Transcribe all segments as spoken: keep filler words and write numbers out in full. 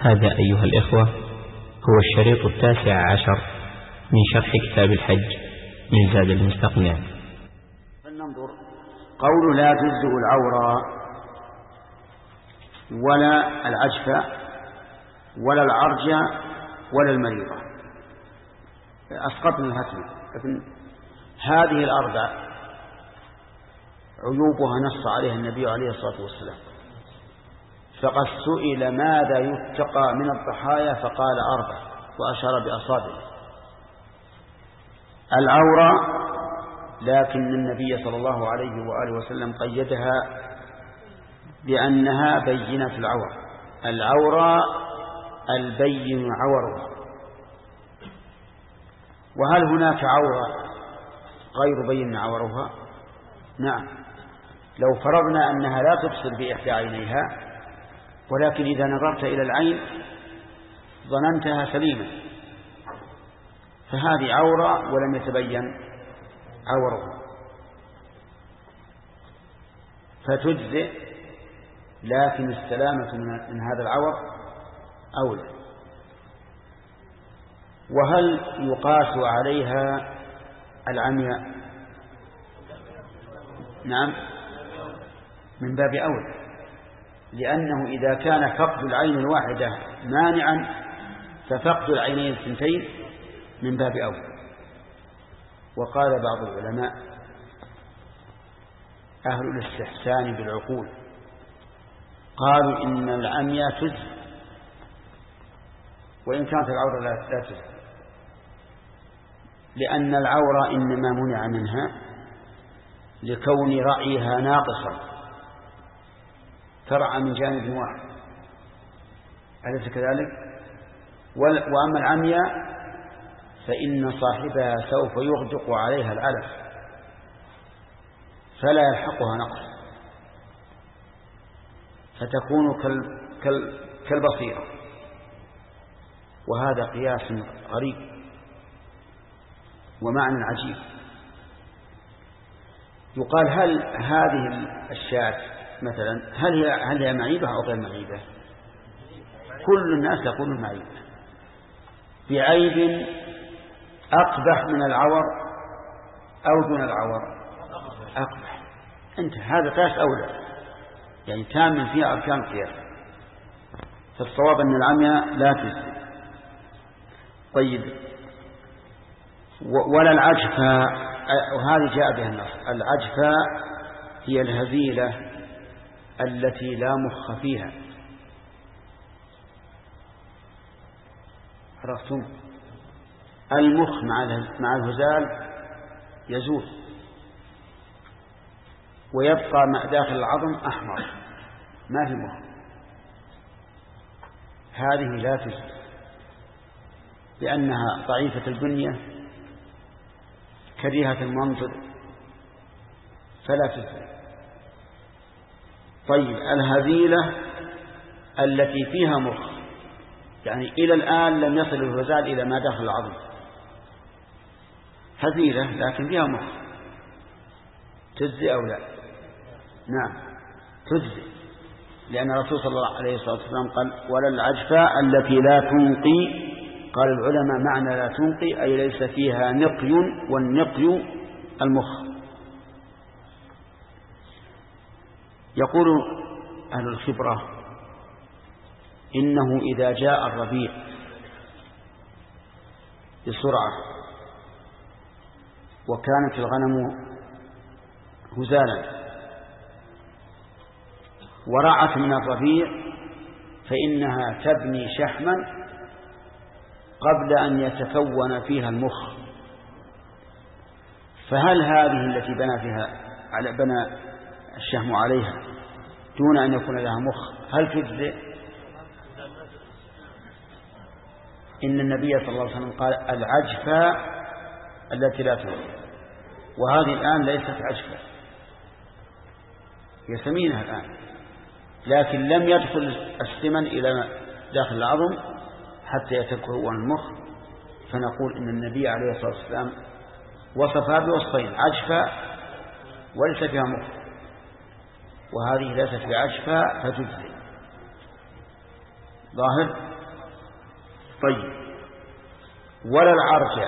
هذا أيها الإخوة هو الشريط التاسع عشر من شرح كتاب الحج من زاد المستقنع. فلننظر قول لا تجزئ العورة ولا العجفة ولا العرج ولا المريضة. أسقطنا الهتم، لكن هذه الأربع عيوبها نص عليها النبي عليه الصلاة والسلام، فقد سئل ماذا يتقى من الضحايا فقال أربع وأشار بأصابعه. العورة، لكن النبي صلى الله عليه وآله وسلم قيدها بأنها بينة العور. العورة البين عورها. وهل هناك عورة غير بين عورها؟ نعم، لو فرضنا أنها لا تبصر بإحدى عينيها، ولكن إذا نظرت إلى العين ظننتها سليمة، فهذه عورة ولم يتبين عورها فتجزئ، لكن السلامة من هذا العور أولى. وهل يقاس عليها العمياء؟ نعم، من باب أولى، لأنه إذا كان فقد العين الواحدة مانعا ففقد العينين الثنتين من باب أولى. وقال بعض العلماء أهل الاستحسان بالعقول قالوا إن العمياء تجزئ وإن كانت العورة لا تجزئ، لأن العورة إنما منع منها لكون رأيها ناقصا، ترعى من جانب واحد، أليس كذلك؟ وأما العمياء فإن صاحبها سوف يغدق عليها العلف فلا يلحقها نقص، فتكون كالبصيرة. وهذا قياس غريب ومعنى عجيب. يقال هل هذه الشاة مثلا هل هي هل هي معيبة أو غير معيبة؟ كل الناس يقولون معيبة، بعيب أقبح من العور أو دون العور؟ أقبح. أنت هذا قياس أولى، يعني كامل فيها أركان القياس. فالصواب أن العمياء لا تجزئ. طيب، ولا العجفة، وهذه جاء بها النص. العجفة هي الهزيلة التي لا مخ فيها، عرفتم؟ المخ مع الهزال يزول ويبقى مع داخل العظم أحمر، ما في مخ. هذه لا تجزئ لأنها ضعيفة البنية كريهة المنظر فلا تجزئ. طيب، الهزيلة التي فيها مخ، يعني إلى الآن لم يصل الهزال إلى ما داخل العظم، هزيلة لكن فيها مخ، تجزئ أو لا؟ نعم تجزئ، لأن الرسول صلى الله عليه وسلم قال ولا العجفة التي لا تنقي. قال العلماء معنى لا تنقي أي ليس فيها نقي، والنقي المخ. يقول أهل الخبرة إنه إذا جاء الربيع بسرعة وكانت الغنم هزالا ورعت من الربيع فإنها تبني شحما قبل أن يتكون فيها المخ. فهل هذه التي بنى فيها على بنى الشحم عليها دون أن يكون لها مخ هل تجزئ؟ إن النبي صلى الله عليه وسلم قال العجفة التي لا تنقي، وهذه الآن ليست عجفة، هي سمينة الآن، لكن لم يدخل السمن إلى داخل العظم حتى يتكون المخ. فنقول إن النبي عليه الصلاة والسلام وصفها بوصفين، عجفة وليس فيها مخ، وهذه ليست بعجفة فتجزئ. ظاهر. طيب ولا العرجة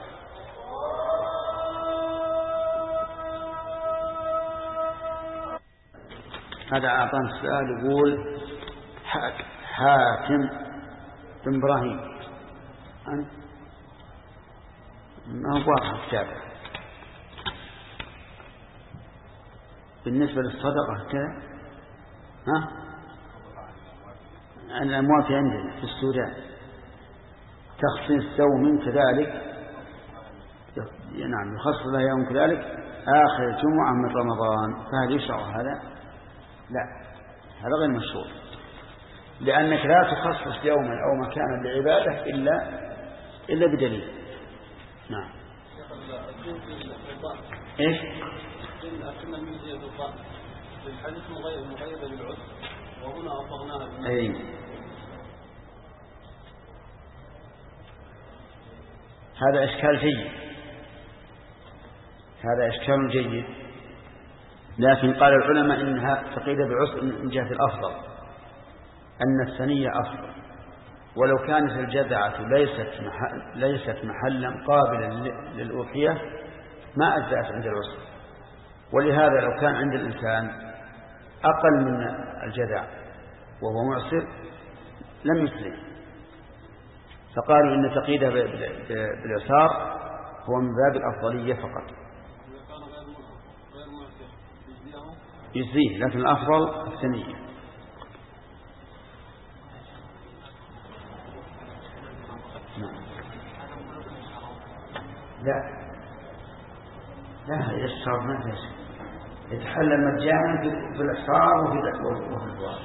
هذا أعطانا السؤال يقول حاتم بن إبراهيم أنت ما هو واضح كتابه بالنسبة للصدقة كذا ها الأموال في عندنا في السودان تخصيص يوم كذلك نعم يخصص له يوم كذلك آخر الجمعة من رمضان، فهل يشرع هذا؟ لا، هذا غير مشروع، لأنك لا تخصص يوما أو مكانا لعبادة إلا إلا بدليل. نعم. إيش؟ الحديث مغير مغير بالعسر وهنا أصغناها. أي. هذا إشكال جيد، هذا إشكال جيد، لكن قال العلماء إنها تقيد بالعسر من جهة الأفضل، أن الثنية أفضل، ولو كانت الجذعة ليست محل ليست محلا قابلا للأضحية ما أجزأت عند العسر، ولهذا لو كان عند الإنسان أقل من الجذع وهو معسر لم يسلم، فقالوا إن تقييده باليسار هو من باب الأفضلية فقط. يجزيه، لكن الأفضل الثنية. لا لا يسر ما يسر، يتحلل مجانا في الإحصار وفي وفي الدوار.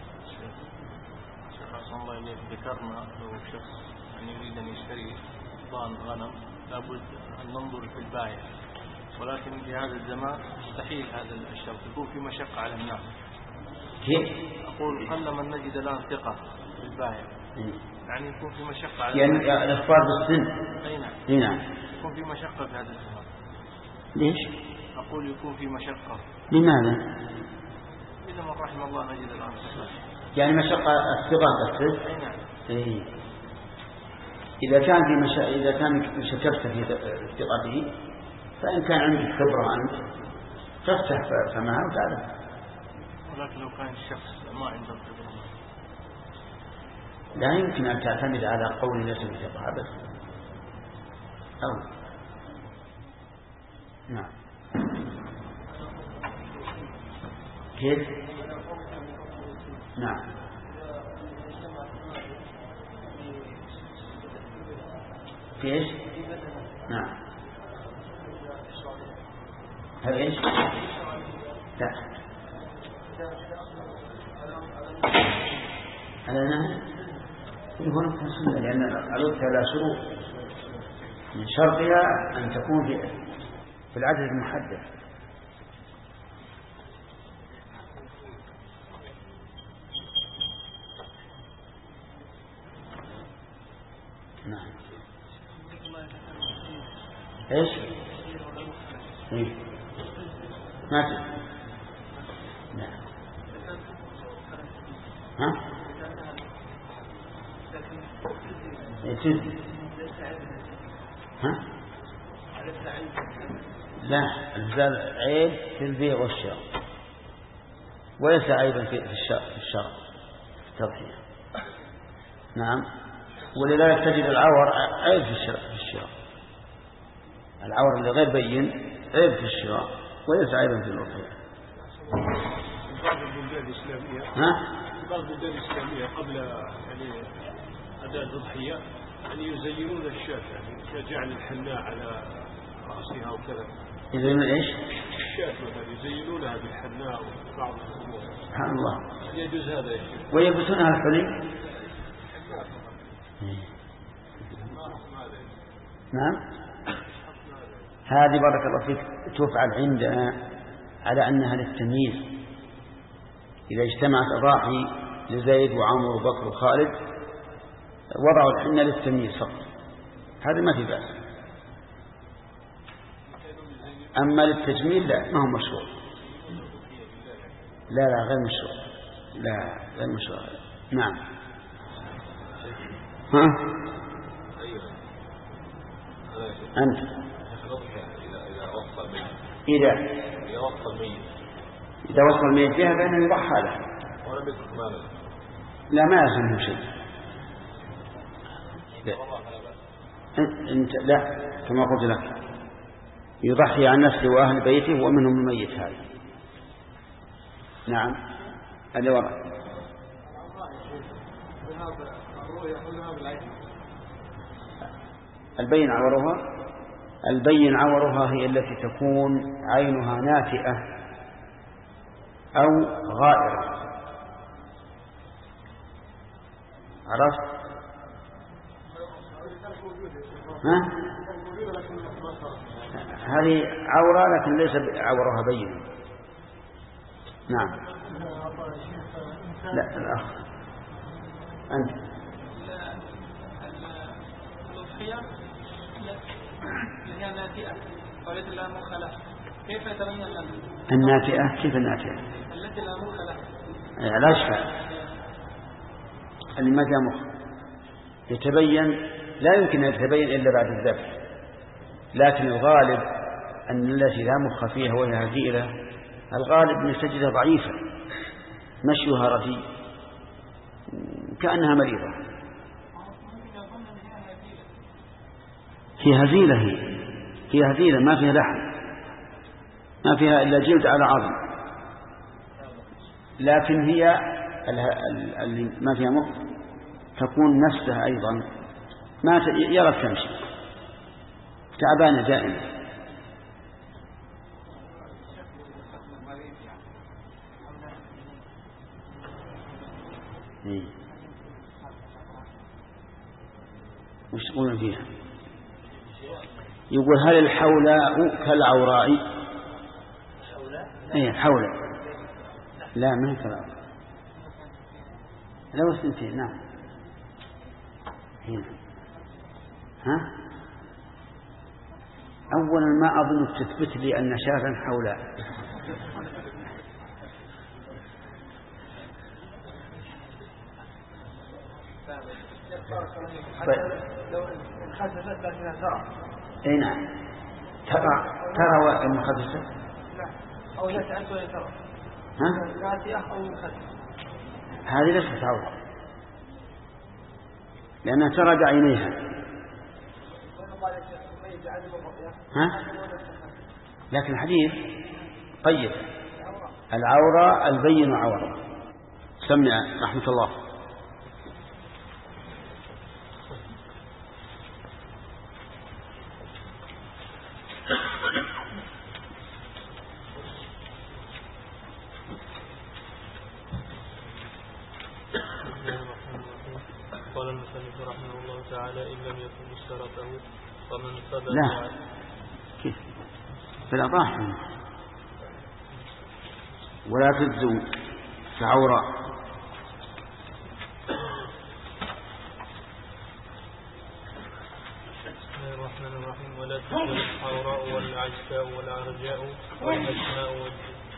الله ذكرنا لو شخص يعني يريد أن يشتري ضان غنم لابد أن ننظر في البائع، ولكن في هذا الزمان مستحيل هذا الشرط، يكون في مشقة على الناس. كيف؟ أقول قل من نجد الآن ثقة في البائع، يعني يكون في مشقة على يعني الإخبار بالسن. أي نعم. أي نعم. يكون في مشقة في هذا الزمان. ليش؟ أقول يكون في مشقة. لماذا؟ إذا من رحم الله نجد الآن ثقة. يعني مشقة الثقة بالسن. أي نعم. إيه. إذا كان في مش... إذا كان شكرت في ثقته، فإن كان عندك خبرة أنت تفتح فمها وتعرف. ولكن لو كان الشخص ما عنده خبرة لا يمكن أن تعتمد على قول ليس بثقة أبدا. أو نعم. كيف؟ نعم. كيف؟ نعم. هل إيش؟ لا. على نهي هنا كسنة، لأن الأضحية لا شروط، من شرطها أن تكون في في العدد المحدد. نعم. ايش؟ ايه ما تدري. نعم. ها؟ يتم. ها؟ لا، الزال عيب في البيع والشراء، وليس عيبا في الشراء في الشراء في التضحية. نعم. ولذلك تجد العور عيب في الشراء في الشراء العور اللي غير بين عيب في الشراء وليس عيبا في الأضحية. بعض البلدان الإسلامية ها؟ بعض البلدان الإسلامية قبل يعني أداء الأضحية يعني يزينون الشاة، يعني كجعل الحناء على رأسها وكذا. يزينون ايش؟ الشاة مثلا يزينونها بالحناء وبعض الأمور. سبحان الله. يجوز هذا يا شيخ؟ ويلبسونها الحلي. نعم. هذه بارك الله فيك تفعل عندنا على أنها للتمييز. إذا اجتمعت أضاحي لزيد وعمر وبكر وخالد وضعوا الحنة للتمييز فقط، هذا ما في بأس. أما للتجميل لا، ما هو مشروع. لا لا غير مشروع، لا غير مشروع. نعم. ها؟ أيوة. أنت إذا وصل الميت إذا إذا وصل الميت إذا وصل الميت بها فإنه يضحى له. ولا بيترك ماله. لا ما يلزمه شيء. أنت لا كما قلت لك يضحي عن نفسه وأهل بيته ومنهم الميت هذا. نعم اللي وراء. البين عورها البين عورها هي التي تكون عينها ناتئة أو غائرة. عرفت؟ ها؟ هذه عورة لكن ليس عورها بين. نعم. لا الأخ أنت الأضحية هي ناتئة وليس لها مخ لها، كيف يتبين لنا؟ الناتئة كيف الناتئة؟ التي لا مخ لها. لا شفاء. اللي ما فيها مخ يتبين، لا يمكن أن يتبين إلا بعد الذبح، لكن الغالب أن التي لا مخ فيها وهي هزيلة الغالب أن تجدها ضعيفة، مشيها رديء كأنها مريضة. هي هزيلة هي هي هزيلة ما فيها لحم، ما فيها إلا جلد على عظم، لكن هي اللي ما فيها مخ تكون نفسها أيضا ما يرى تمشي، تعبانة دائما. إيه. وش يقولون فيها؟ يقول هل الحولاء كالعوراء؟ ايه حولاء لا ما هي كالعوراء، لو سنتين. نعم هنا. ها أولا ما أظن تثبت لي أن شافا حولاء. لو انخسفت لكنها ترى. اي نعم ترى ترى المخسفة. لا أو لا تعد ولا ترى. ها؟ ناتئة أو منخسفة. هذه ليست عورة لأنها ترى بعينيها. ها؟ لكن الحديث طيب العورة البين عورة. سمع رحمة الله. قال المصنف رحمه الله تعالى إن لم يكن اشترطه فمن صدق. لا كيف فلا ضاحن ولا تجزو كعورة. بسم الله الرحمن الرحيم. ولا تجزو الحوراء والعجفاء والعرجاء والأسماء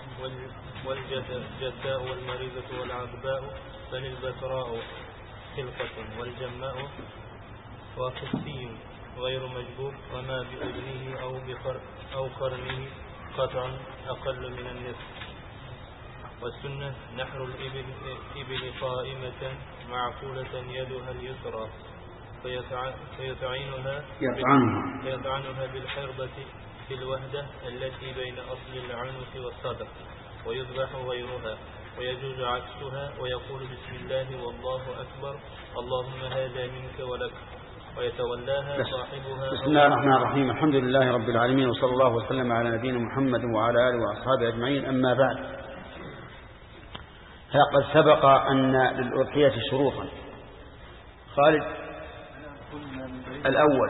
والجداء والمريضة والعذباء، بل البتراء خلقة والجماء وكسي غير مجبور، وما بأذنه أو بقر أو قرنه قطع أقل من النصف. والسنة نحر الإبل إبل قائمة معقولة يدها اليسرى فيطعنها فيطعنها بالحربة في الوهدة التي بين أصل العنق والصدر، ويذبح غيرها، ويجوز عكسها، ويقول بسم الله والله أكبر اللهم هذا منك ولك، ويتولاها صاحبها. بسم الله الرحمن الرحيم. الحمد لله رب العالمين، وصلى الله وسلم على نبينا محمد وعلى آله وأصحابه أجمعين. أما بعد، فقد سبق أن للأضحية شروطا. خالد الأول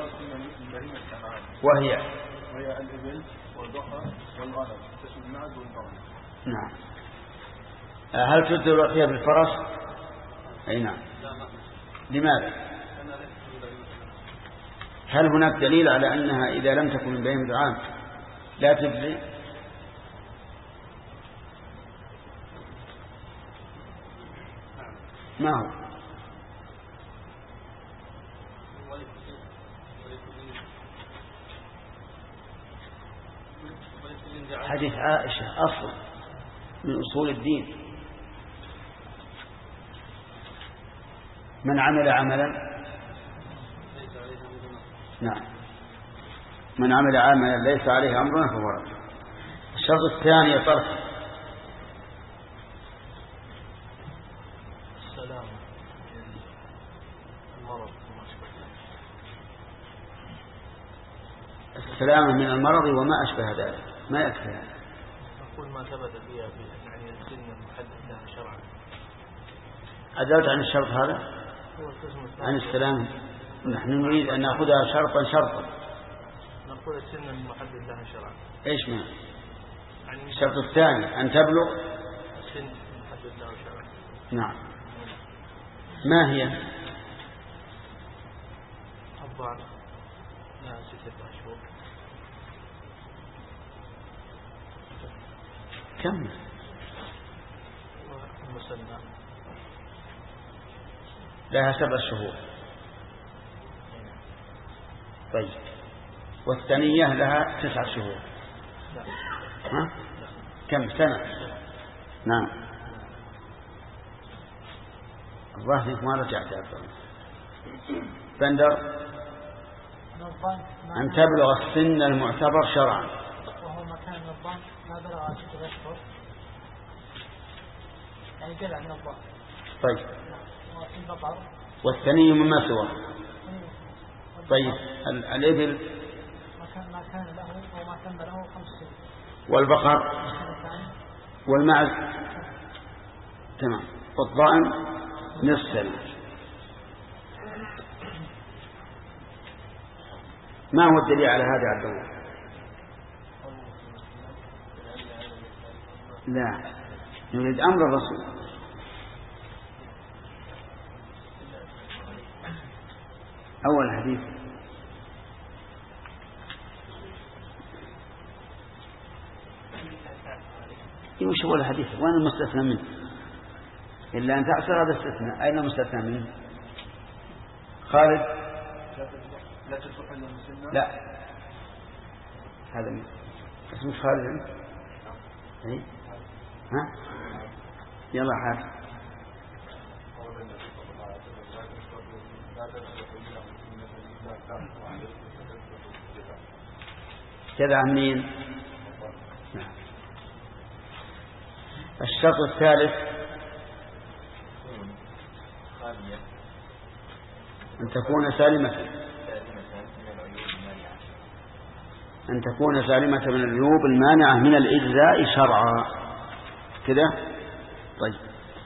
وهي وهي الإبل والبقر والغنم تشمل المعز والبقر. نعم. هل تجزي الأضحية بالفرس؟ أي نعم. لماذا؟ هل هناك دليل على أنها إذا لم تكن من بهيمة الأنعام لا تجزي؟ ما هو؟ حديث عائشة أصل من أصول الدين. من عمل عملا نعم من عمل عملا ليس عليه أمرنا فهو رد. الشرط الثاني طرف السلام المرض السلامة من المرض وما أشبه ذلك ما يكفي هذا. أقول ما ثبت فيها يعني السن المحدد لها شرعا. عدلت عن الشرط هذا هو القسم الثاني عن السلام. نحن نريد أن نأخذها شرطا شرطا. نقول السن المحدد لها شرعا. إيش ما يعني الشرط الثاني أن تبلغ السن المحدد لها شرعا. نعم. ما هي الضعف لها ستة أشهر. كم المسنة لها سبع شهور. طيب والثانية لها تسع شهور. ها؟ كم سنة؟ نعم. الظاهر ما رجعت أبدا. بندر أن تبلغ السن المعتبر شرعا. وهو مكان الضعف ما بلغ ستة أشهر يعني جزء من الضعف. طيب والبقر والثاني مما سوى. طيب الإبل مكان ما كان له أو ما تم له خمس سنين. والبقر والمعز تمام. والضأن نصف سنة. ما هو الدليل على هذا عبد الله؟ لا نريد أمر الرسول. أول حديث وش هو الحديث؟ وين المستثنى منه؟ إلا أن تعصر هذا استثناء. أين المستثنى منه؟ خالد لا تصح إلا مسنة. لا هذا مين؟ اسمه خالد أنت؟ إيه؟ ها؟ يلا حاج كذا منين؟ نعم. الشرط الثالث أن تكون سالمة أن تكون سالمة من العيوب المانعة من الإجزاء شرعا كذا. طيب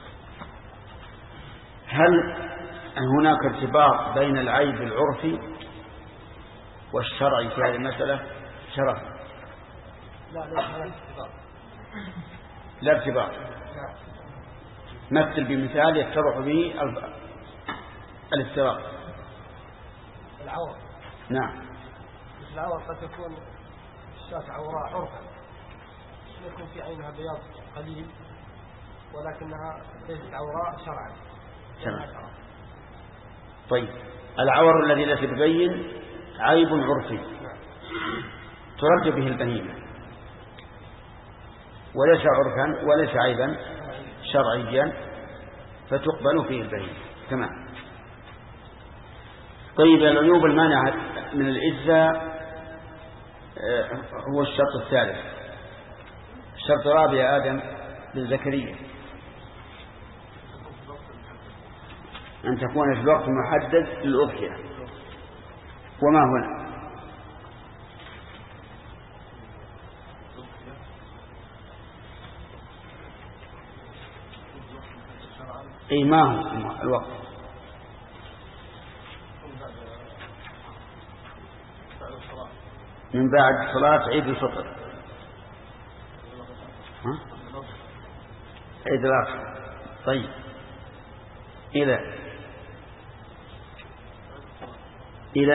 هل هناك ارتباط بين العيب العرفي والشرعي في هذه المسألة؟ شرف لا لا لا ارتباط. مثل بمثال يتضح به الافتراق. العور نعم. مثل العور قد تكون الشاة عوراء عرفا يكون في عينها بياض قليل ولكنها ليست عوراء شرعا. شرعا. طيب العور الذي لا تبين عيب عرفي ترد به البهيمة وليس عرفا وليس عيبا شرعيا فتقبل فيه البهيمة تمام. طيب العيوب المانعة من الإجزاء هو الشرط الثالث. الشرط الرابع يا آدم بن زكريا أن تكون في الوقت المحدد للأضحية. وما هنا؟ أي ما هو الوقت؟ من بعد صلاة عيد الفطر. ها؟ عيد الأضحى. طيب إلى إلى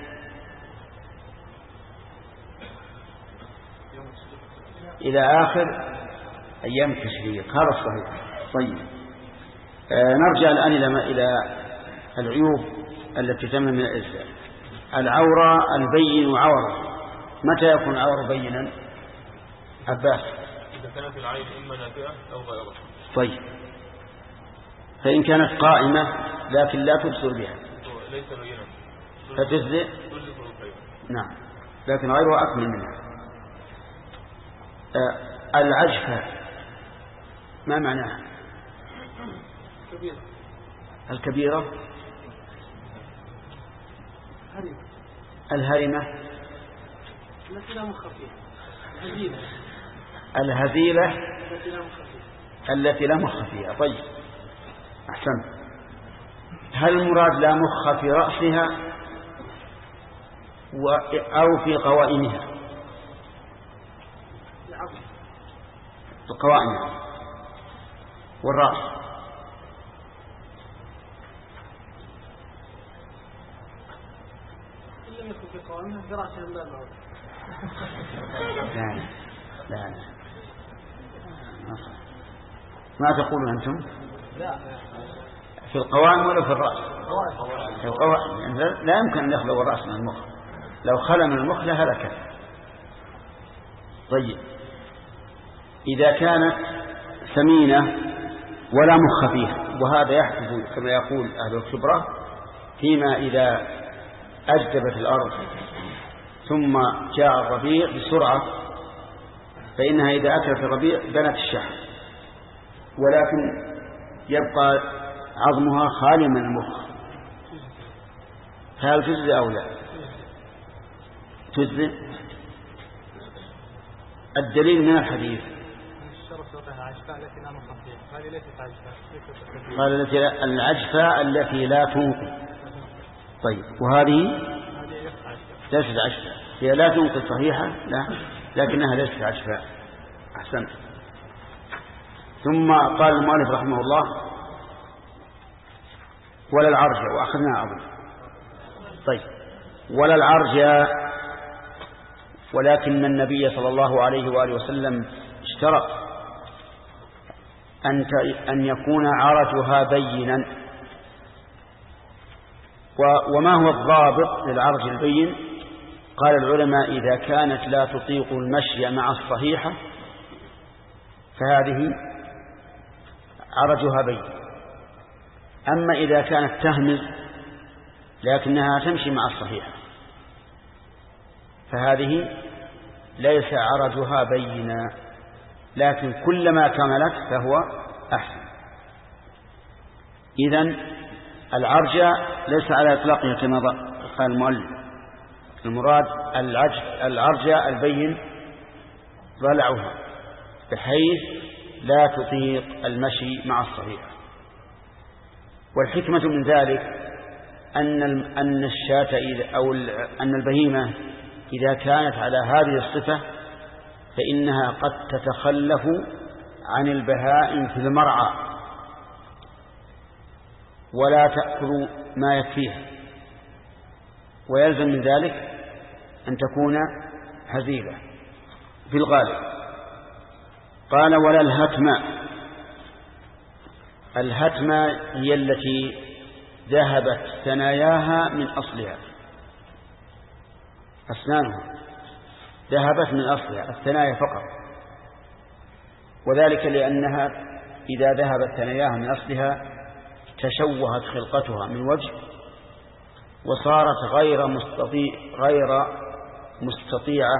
إلى آخر أيام التشريق. هذا الصحيح. طيب آه نرجع الآن إلى ما إلى العيوب التي تم من الإجزاء. العورة البين عورة. متى يكون عورة بينا؟ عباس. إذا كانت العين إما نافئة أو غيرها. طيب، فإن كانت قائمة لكن لا تبصر بها ليس بينا فتجزئ. نعم، لكن غيرها أكمل منها. آه العجفة ما معناها؟ كبيرة. الكبيرة. هرمة. الهرمة. التي لا مخ فيها. الهزيلة. الهزيلة التي لا مخ فيها. التي لا مخ فيها. طيب، أحسنت. هل المراد لا مخ في رأسها و... أو في قوائمها؟ في قوائمها والرأس. لم يكن في قوائمها في رأسها لا لا لا لا ما تقولون أنتم؟ لا في القوائم ولا في الرأس؟ في القوائم، يعني لا يمكن أن يخلو الرأس من المخ، لو خلى من المخ لهلك. طيب، إذا كانت سمينة ولا مخ فيها، وهذا يحدث كما يقول أهل الخبرة فيما إذا أجدبت الأرض ثم جاء الربيع بسرعة، فإنها إذا أكلت الربيع بنت الشحم، ولكن يبقى عظمها خالي من المخ، هل تجزئ أو لا؟ تجزئ. الدليل من الحديث قال التي العجفة التي لا تنقذ. طيب، وهذه ليست عجفة، هي لا تنقذ صحيحة لا، لكنها ليست عجفة. أحسنت. ثم قال المؤلف رحمه الله ولا العرج، وأخذناها أظن. طيب، ولا العرج، ولكن النبي صلى الله عليه وآله وسلم اشترط أن أن يكون عرجها بينا. وما هو الضابط للعرج البين؟ قال العلماء إذا كانت لا تطيق المشي مع الصحيحة فهذه عرجها بين. أما إذا كانت تهمز لكنها تمشي مع الصحيحة فهذه ليس عرجها بينا، لكن كلما كملت فهو أحسن. إذن العرج ليس على إطلاقه كما قال المؤلف، المراد العرج, العرج البين ضلعها بحيث لا تطيق المشي مع الصحيحة. والحكمة من ذلك أن أن الشاة أو أن البهيمة إذا كانت على هذه الصفة فإنها قد تتخلف عن البهائم في المرعى ولا تأكل ما يكفيها، ويلزم من ذلك أن تكون هزيلة في الغالب. قال ولا الهتمة. الهتمة هي التي ذهبت ثناياها من أصلها، أسنانها ذهبت من أصلها، الثنايا فقط، وذلك لأنها إذا ذهبت ثناياها من أصلها تشوهت خلقتها من وجه وصارت غير مستطيع غير مستطيعة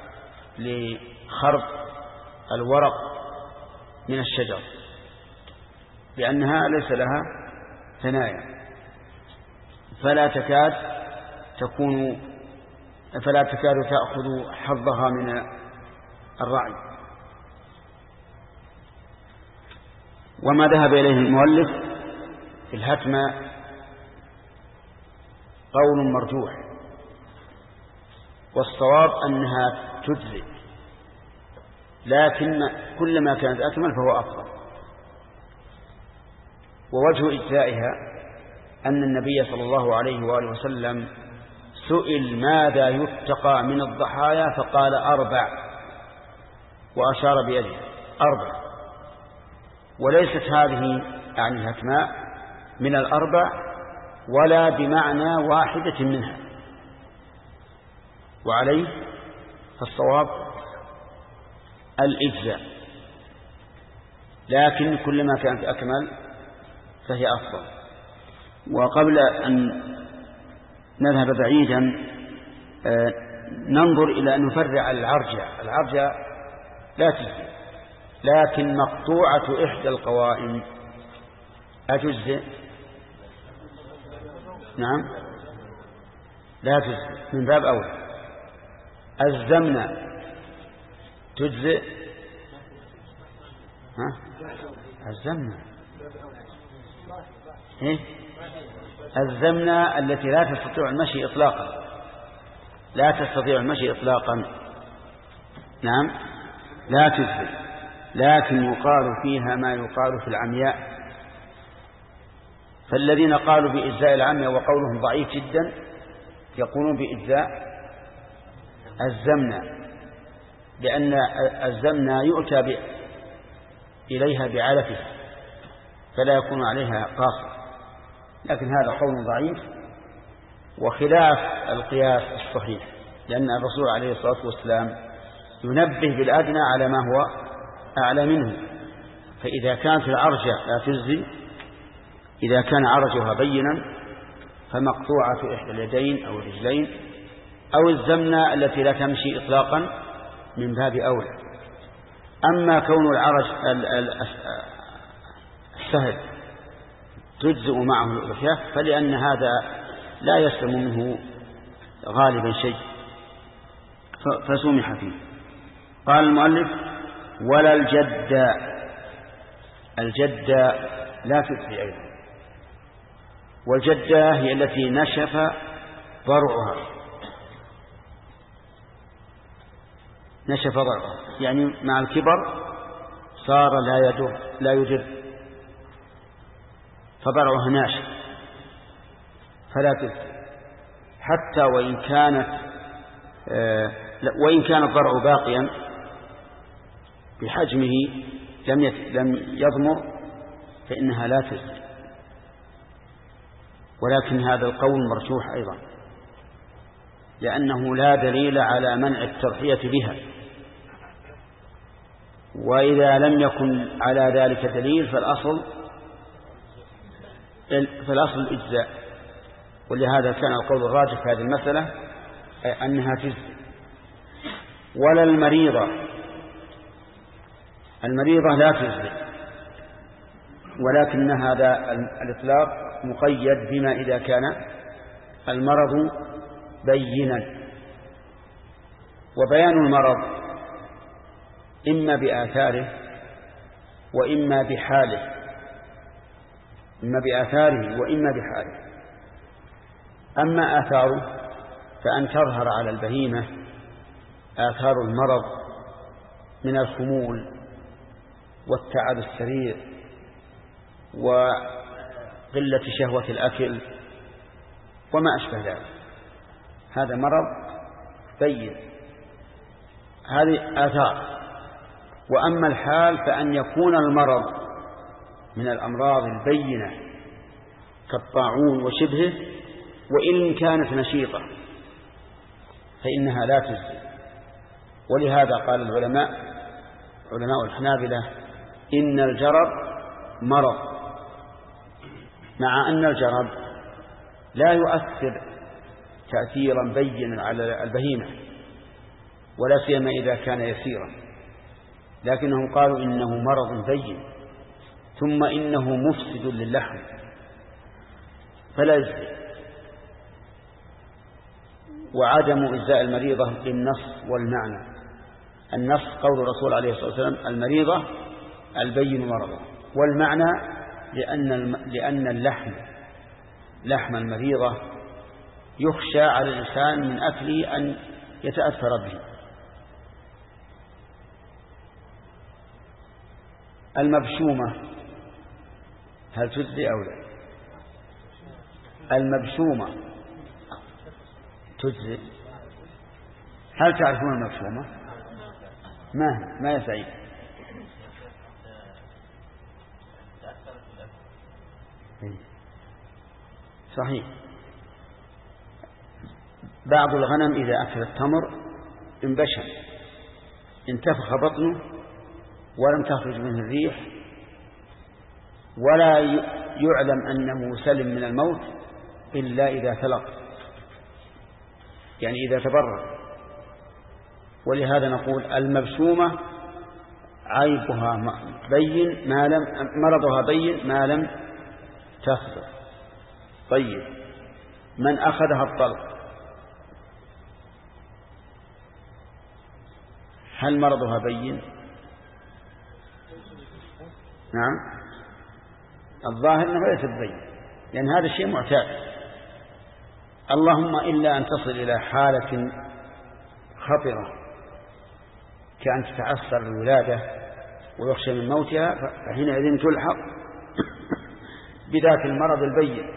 لخرق الورق من الشجر، لأنها ليس لها ثنايا، فلا تكاد تكون فلا تكاد تأخذ حظها من الرعي. وما ذهب إليه المؤلف في الهتمة قول مرجوح، والصواب أنها تجزئ، لكن كلما كانت أكمل فهو أفضل. ووجه إجزائها أن النبي صلى الله عليه وآله وسلم سئل ماذا يتقى من الضحايا فقال أربع، وأشار بيده أربع، وليست هذه يعني الهتماء من الأربع ولا بمعنى واحدة منها، وعليه فالصواب الإجزاء، لكن كلما كانت أكمل فهي أفضل. وقبل أن نذهب بعيدا ننظر إلى أن نفرع العرجة. العرجة لا تجزي، لكن مقطوعة إحدى القوائم أتجزئ؟ نعم لا تجزئ من باب أول. الزمنة تجزئ؟ ها؟ الزمنة إيه؟ الزمنة التي لا تستطيع المشي إطلاقا، لا تستطيع المشي إطلاقا نعم لا تجزئ، لكن يقال فيها ما يقال في العمياء. فالذين قالوا بإجزاء العمياء وقولهم ضعيف جدا يقولون بإجزاء الزمنة، لأن الزمنة يؤتى ب... إليها بعلفه فلا يكون عليها قاصر، لكن هذا قول ضعيف وخلاف القياس الصحيح، لأن الرسول عليه الصلاة والسلام ينبه بالأدنى على ما هو أعلى منه. فإذا كانت العرجة لا تجزي، إذا كان عرجها بينا فمقطوعة إحدى اليدين أو الرجلين أو الزمنة التي لا تمشي إطلاقا من باب أولى. أما كون العرج السهل تجزئ معه الأضحية فلأن هذا لا يسلم منه غالبا شيء فسمح فيه. قال المؤلف ولا الجدة. الجدة لا تجزي أيضا، والجدة هي التي نشف ضرعها، نشف ضرعها يعني مع الكبر صار لا يدر لا يدر فضرعها ناشف فلا تجزي، حتى وإن كانت آه وإن كان الضرع باقيا بحجمه لم لم يضمر فإنها لا تجزي. ولكن هذا القول مرجوح أيضا، لأنه لا دليل على منع التضحية بها، وإذا لم يكن على ذلك دليل فالأصل فالأصل الإجزاء. ولهذا كان القول الراجح في هذه المسألة أنها تجزي. ولا المريضة. المريضة لا تجزي، ولكن هذا الإطلاق مقيد بما إذا كان المرض بينا. وبيان المرض إما بآثاره وإما بحاله، إما بآثاره وإما بحاله. أما آثاره فأن تظهر على البهيمة آثار المرض من الخمول والتعب السريع وقلة شهوة الأكل وما أشبه ذلك، هذا مرض بين، هذه آثار. وأما الحال فأن يكون المرض من الأمراض البينة كالطاعون وشبهه وإن كانت نشيطة فإنها لا تجزي. ولهذا قال العلماء علماء الحنابلة إن الجرب مرض، مع أن الجرب لا يؤثر تأثيرا بينا على البهيمة ولا سيما إذا كان يسيرا، لكنهم قالوا إنه مرض بين ثم إنه مفسد للحم فلا يجزي. وعدم إجزاء المريضة بالنص والمعنى. النص قول الرسول عليه الصلاة والسلام المريضة البين مرضه، والمعنى لأن لأن اللحم لحم المريضة يخشى على الإنسان من أكله أن يتأثر به. المبشومة هل تجزي أو لا؟ المبشومة تجزي. هل تعرفون المبشومة؟ ما ما يا سعيد؟ صحيح. بعض الغنم إذا أكل التمر انبشم انتفخ بطنه ولم تخرج منه الريح ولا يعلم أنه سلم من الموت إلا إذا تلق، يعني إذا تبرد. ولهذا نقول المبسومة عيبها بين ما لم مرضها بين ما لم تخبر. طيب، من أخذها الطلق هل مرضها بين؟ نعم، الظاهر أنه ليس بين، لأن هذا الشيء معتاد. اللهم إلا أن تصل إلى حالة خطرة كأن تتعثر الولادة ويخشى من موتها، فحينئذ تلحق بذات المرض البين.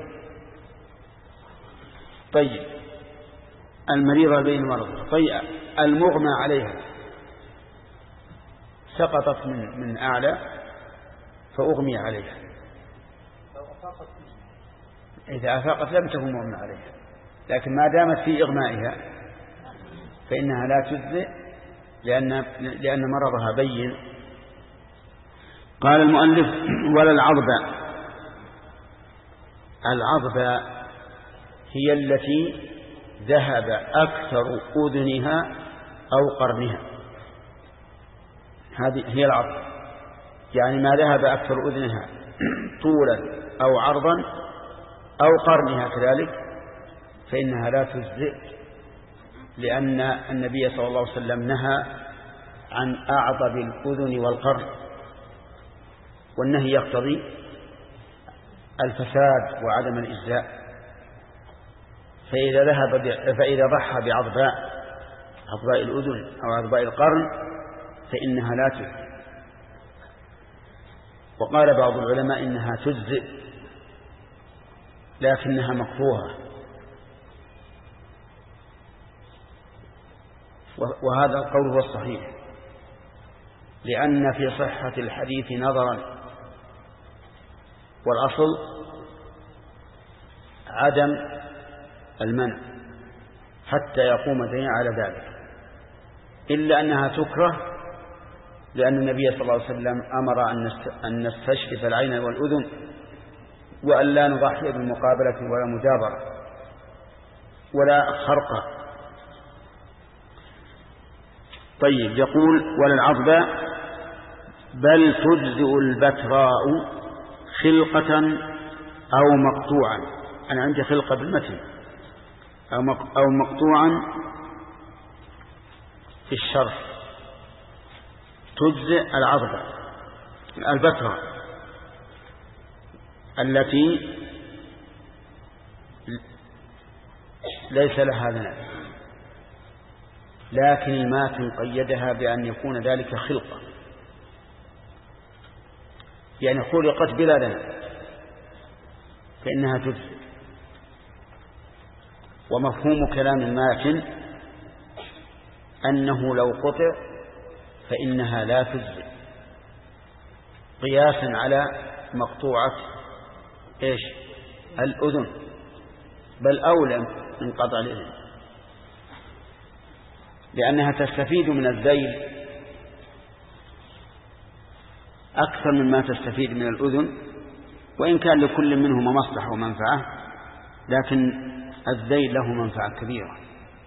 طيب، المريضة بين المرض. طيب، المغمى عليها سقطت من من أعلى فأغمي عليها، إذا أفاقت لم تكن مغمى عليها، لكن ما دامت في إغمائها فإنها لا تجزئ لأن لأن مرضها بين. قال المؤلف: ولا العضبة. العضبة هي التي ذهب أكثر أذنها أو قرنها، هذه هي العضبة، يعني ما ذهب أكثر أذنها طولا أو عرضا أو قرنها كذلك، فإنها لا تجزئ، لأن النبي صلى الله عليه وسلم نهى عن أعضب الأذن والقرن، والنهي يقتضي الفساد وعدم الإجزاء. فإذا ذهب فإذا ضحى بعضباء عضباء الأذن أو عضباء القرن فإنها لا تجزئ. وقال بعض العلماء إنها تجزئ لكنها مكروهة، وهذا القول هو الصحيح، لأن في صحة الحديث نظرا، والأصل عدم المنع حتى يقوم دليل على ذلك، إلا أنها تكره لأن النبي صلى الله عليه وسلم أمر أن نستشرف العين والأذن وأن لا نضحي بالمقابلة ولا مجابرة ولا خرقة. طيب، يقول: ولا العضبة بل تجزئ البتراء خلقة أو مقطوعا. أنا عندي خلقة بالمتن أو مقطوعا في الشرح. تجزئ العضبة البتراء التي ليس لها ذنب، لكن الماتن قيدها بأن يكون ذلك خلقة، يعني خلقت بلا ذنب فإنها تجزئ. ومفهوم كلام الماتن أنه لو قطع فإنها لا تجزئ، قياسا على مقطوعة إيش الأذن، بل أولى من قطع الأذن، لأنها تستفيد من الذيل أكثر مما تستفيد من الأذن، وإن كان لكل منهما مصلحة ومنفعة، لكن الذيل له منفعة كبيرة.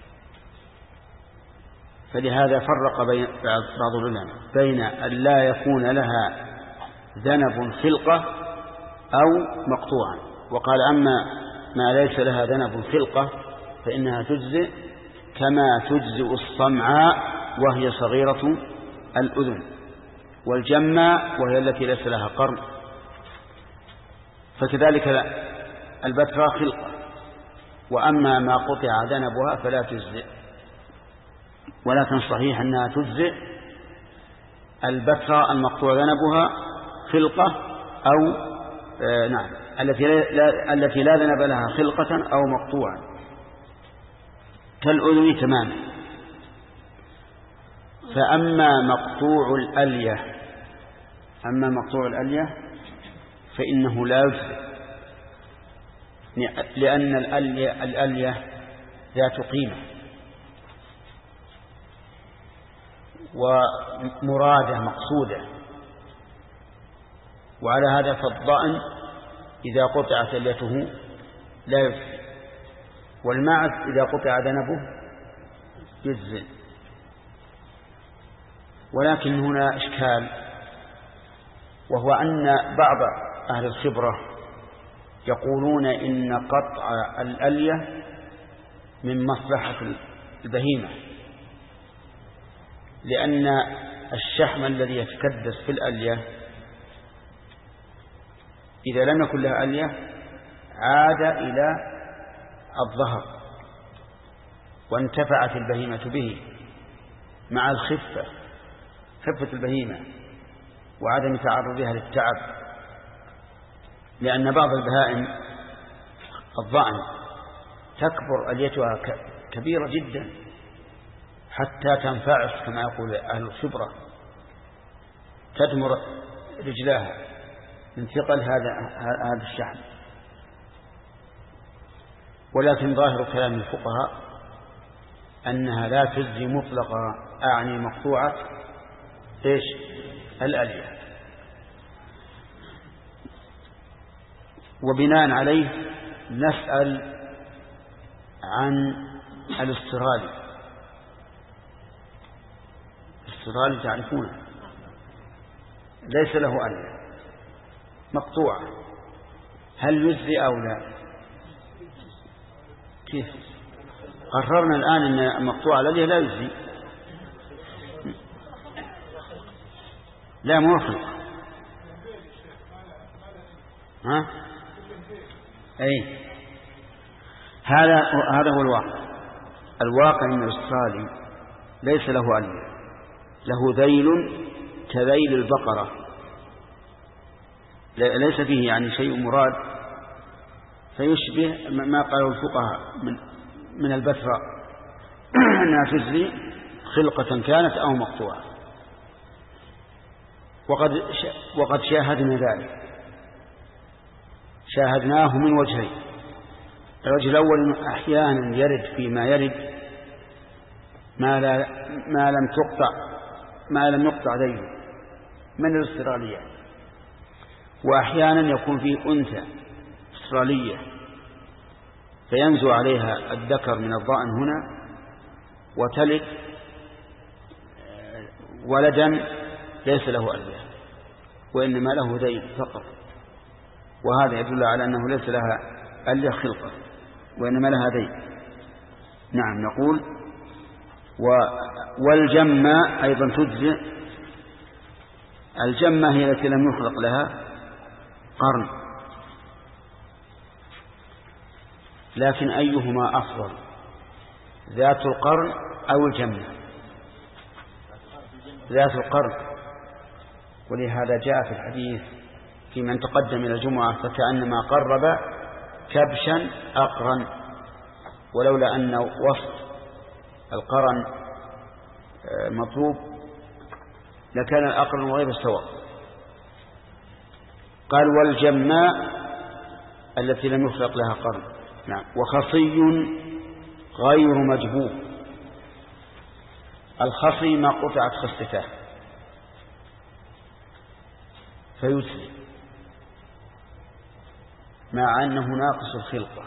فلهذا فرق بين بعض العلماء بين أن لا يكون لها ذنب خلقة أو مقطوعا، وقال: أما ما ليس لها ذنب خلقة فإنها تجزئ كما تجزئ الصمعاء وهي صغيرة الأذن، والجماء وهي التي ليس لها قرن، فكذلك البتراء خلقة. وأما ما قطع ذنبها فلا تجزئ، ولكن صحيح أنها تجزئ البتراء المقطوع ذنبها خلقة أو آه نعم التي لا, التي لا ذنب لها خلقة أو مقطوعا كالأذن تماما. فأما مقطوع الألية أما مقطوع الألية فإنه لا يجزئ، لأن الألية, الألية ذات قيمة، ومرادة مقصودة. وعلى هذا فالضأن إذا قطعت ليته لا يجزي، والماعز إذا قطع ذنبه يجزي. ولكن هنا إشكال، وهو أن بعض أهل الخبرة يقولون إن قطع الألية من مصلحة البهيمة، لأن الشحم الذي يتكدس في الألية إذا لم يكن لها ألية عاد إلى الظهر وانتفعت البهيمة به مع الخفة، خفة البهيمة وعدم تعرضها للتعب، لأن بعض البهائم الضأن تكبر أليتها كبيرة جدا حتى تنفعش كما يقول أهل الخبرة، تدمر رجلاها من ثقل هذا هذا الشحم. ولكن ظاهر كلام الفقهاء أنها لا تجزي مطلقا، أعني مقطوعة إيش الألية. وبناء عليه نسأل عن الاسترالي. الاسترالي تعرفونه ليس له ألية مقطوعة، هل يجزي أو لا؟ كيف قررنا الآن أن مقطوعة الألية لا يجزي؟ لا موافق. ها أي هذا هذا هو الواقع. الواقع أن الأسترالي ليس له ألية، له ذيل كذيل البقرة، ليس فيه يعني شيء مراد، فيشبه ما قاله الفقهاء من من البتراء أنها تجزي خلقة كانت أو مقطوعة. وقد وقد شاهدنا ذلك، شاهدناه من وجهين. الوجه الأول أحيانا يرد فيما يرد ما لا ما لم تقطع ما لم يقطع ذيله من الاستراليات، وأحيانا يكون فيه أنثى استرالية فينزو عليها الذكر من الضأن هنا وتلد ولدا ليس له ألية وإنما له ذيل فقط، وهذا يدل على أنه ليس لها ألية خلقة وإنما لها ذيل. نعم. نقول والجمة أيضا تجزئ. الجمة هي التي لم يخلق لها قرن، لكن أيهما أفضل، ذات القرن أو الجمة؟ ذات القرن. ولهذا جاء في الحديث في من تقدم إلى الجمعة فكأنما قرب كبشا أقرن، ولولا أن وسط القرن مطلوب لكان الأقرن غير السواء. قال والجماء التي لم يخلق لها قرن. نعم. وخصي غير مجبوب. الخصي ما قطعت خصته فيجزي مع أنه ناقص الخلقة،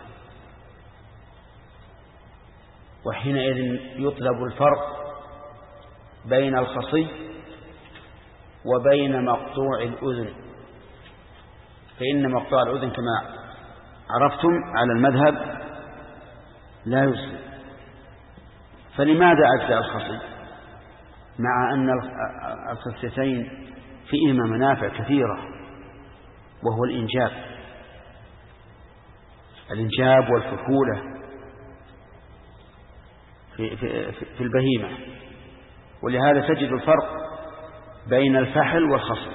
وحينئذ يطلب الفرق بين الخصي وبين مقطوع الأذن، فإن مقطوع الأذن كما عرفتم على المذهب لا يجزي. فلماذا أجزى الخصي مع أن الخصيتين فيهما منافع كثيرة، وهو الإنجاب الإنجاب والفحولة في, في, في البهيمة. ولهذا تجد الفرق بين الفحل والخصي.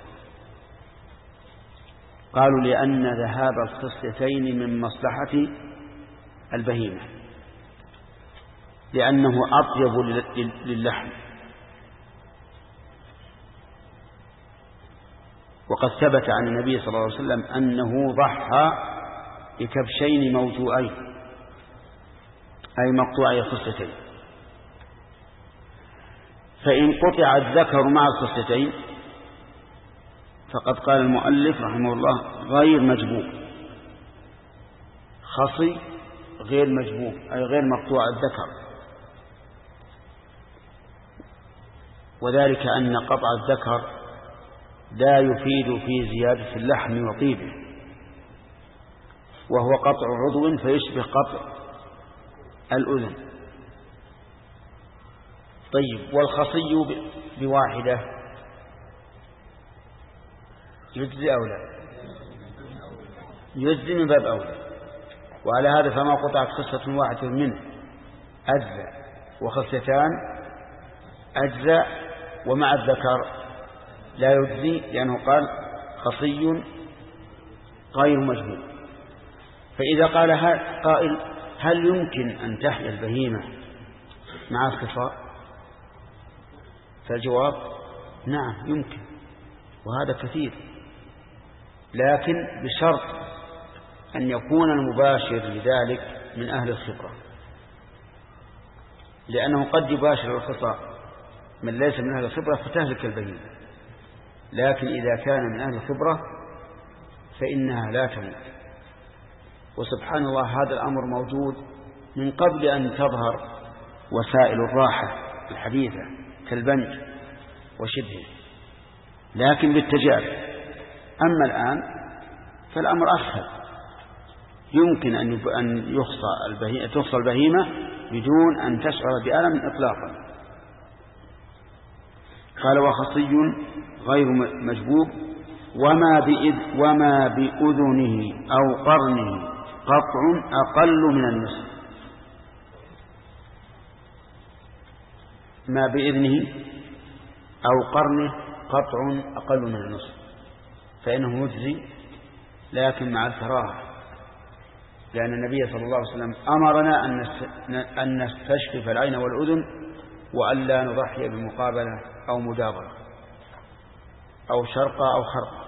قالوا لأن ذهاب الخصيتين من مصلحة البهيمة، لأنه أطيب للحم. وقد ثبت عن النبي صلى الله عليه وسلم أنه ضحى بكبشين موجوعين أي مقطوعي الخصيتين. فإن قطع الذكر مع الخصيتين فقد قال المؤلف رحمه الله غير مجبوب. خصي غير مجبوب أي غير مقطوع الذكر، وذلك أن قطع الذكر لا يفيد في زيادة اللحم وطيبه، وهو قطع عضو فيشبه قطع الأذن. طيب، والخصي بواحدة يجزي أو لا؟ يجزي من باب أولى. وعلى هذا فما قطعت خصة واحدة منه أجزاء، وخصتان أجزاء، ومع الذكر لا يجزي لأنه قال خصي غير مجبور. فإذا قال قائل هل يمكن أن تحيا البهيمة مع الخصاء؟ فالجواب نعم يمكن، وهذا كثير، لكن بشرط أن يكون المباشر لذلك من أهل الخبرة، لأنه قد يباشر الخصاء من ليس من أهل الخبرة فتهلك البهيمة، لكن إذا كان من أهل الخبرة فإنها لا تموت. وسبحان الله هذا الأمر موجود من قبل أن تظهر وسائل الراحة الحديثة كالبنج وشبهه، لكن بالتجارب. أما الآن فالأمر أسهل، يمكن أن يخصى البهيمة تخصى البهيمة بدون أن تشعر بألم إطلاقا. قال وخصي غير مجبوب وما بإذ وما بأذنه أو قرنه قطع أقل من النصف. ما بإذنه أو قرنه قطع أقل من النصف فإنه مجزي، لكن مع الكراهة، لأن النبي صلى الله عليه وسلم أمرنا أن نستشفف العين والأذن وأن لا نضحي بمقابلة أو مدابرة أو شرقة أو خرقة.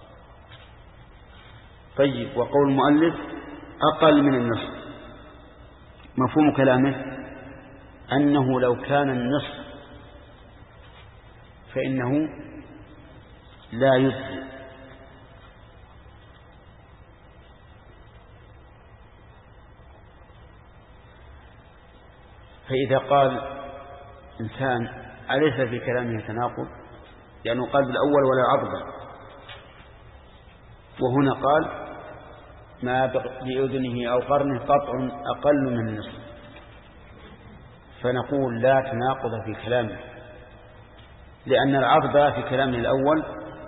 طيب، وقول المؤلف أقل من النصف، مفهوم كلامه أنه لو كان النصف فإنه لا يجزي، فإذا قال إنسان أليس في كلامه تناقض؟ لأنه قال بالأول ولا عضبا، وهنا قال ما بأذنه أو قرنه قطع أقل من النصف، فنقول لا تناقض في كلامه، لأن العضبة في كلامه الأول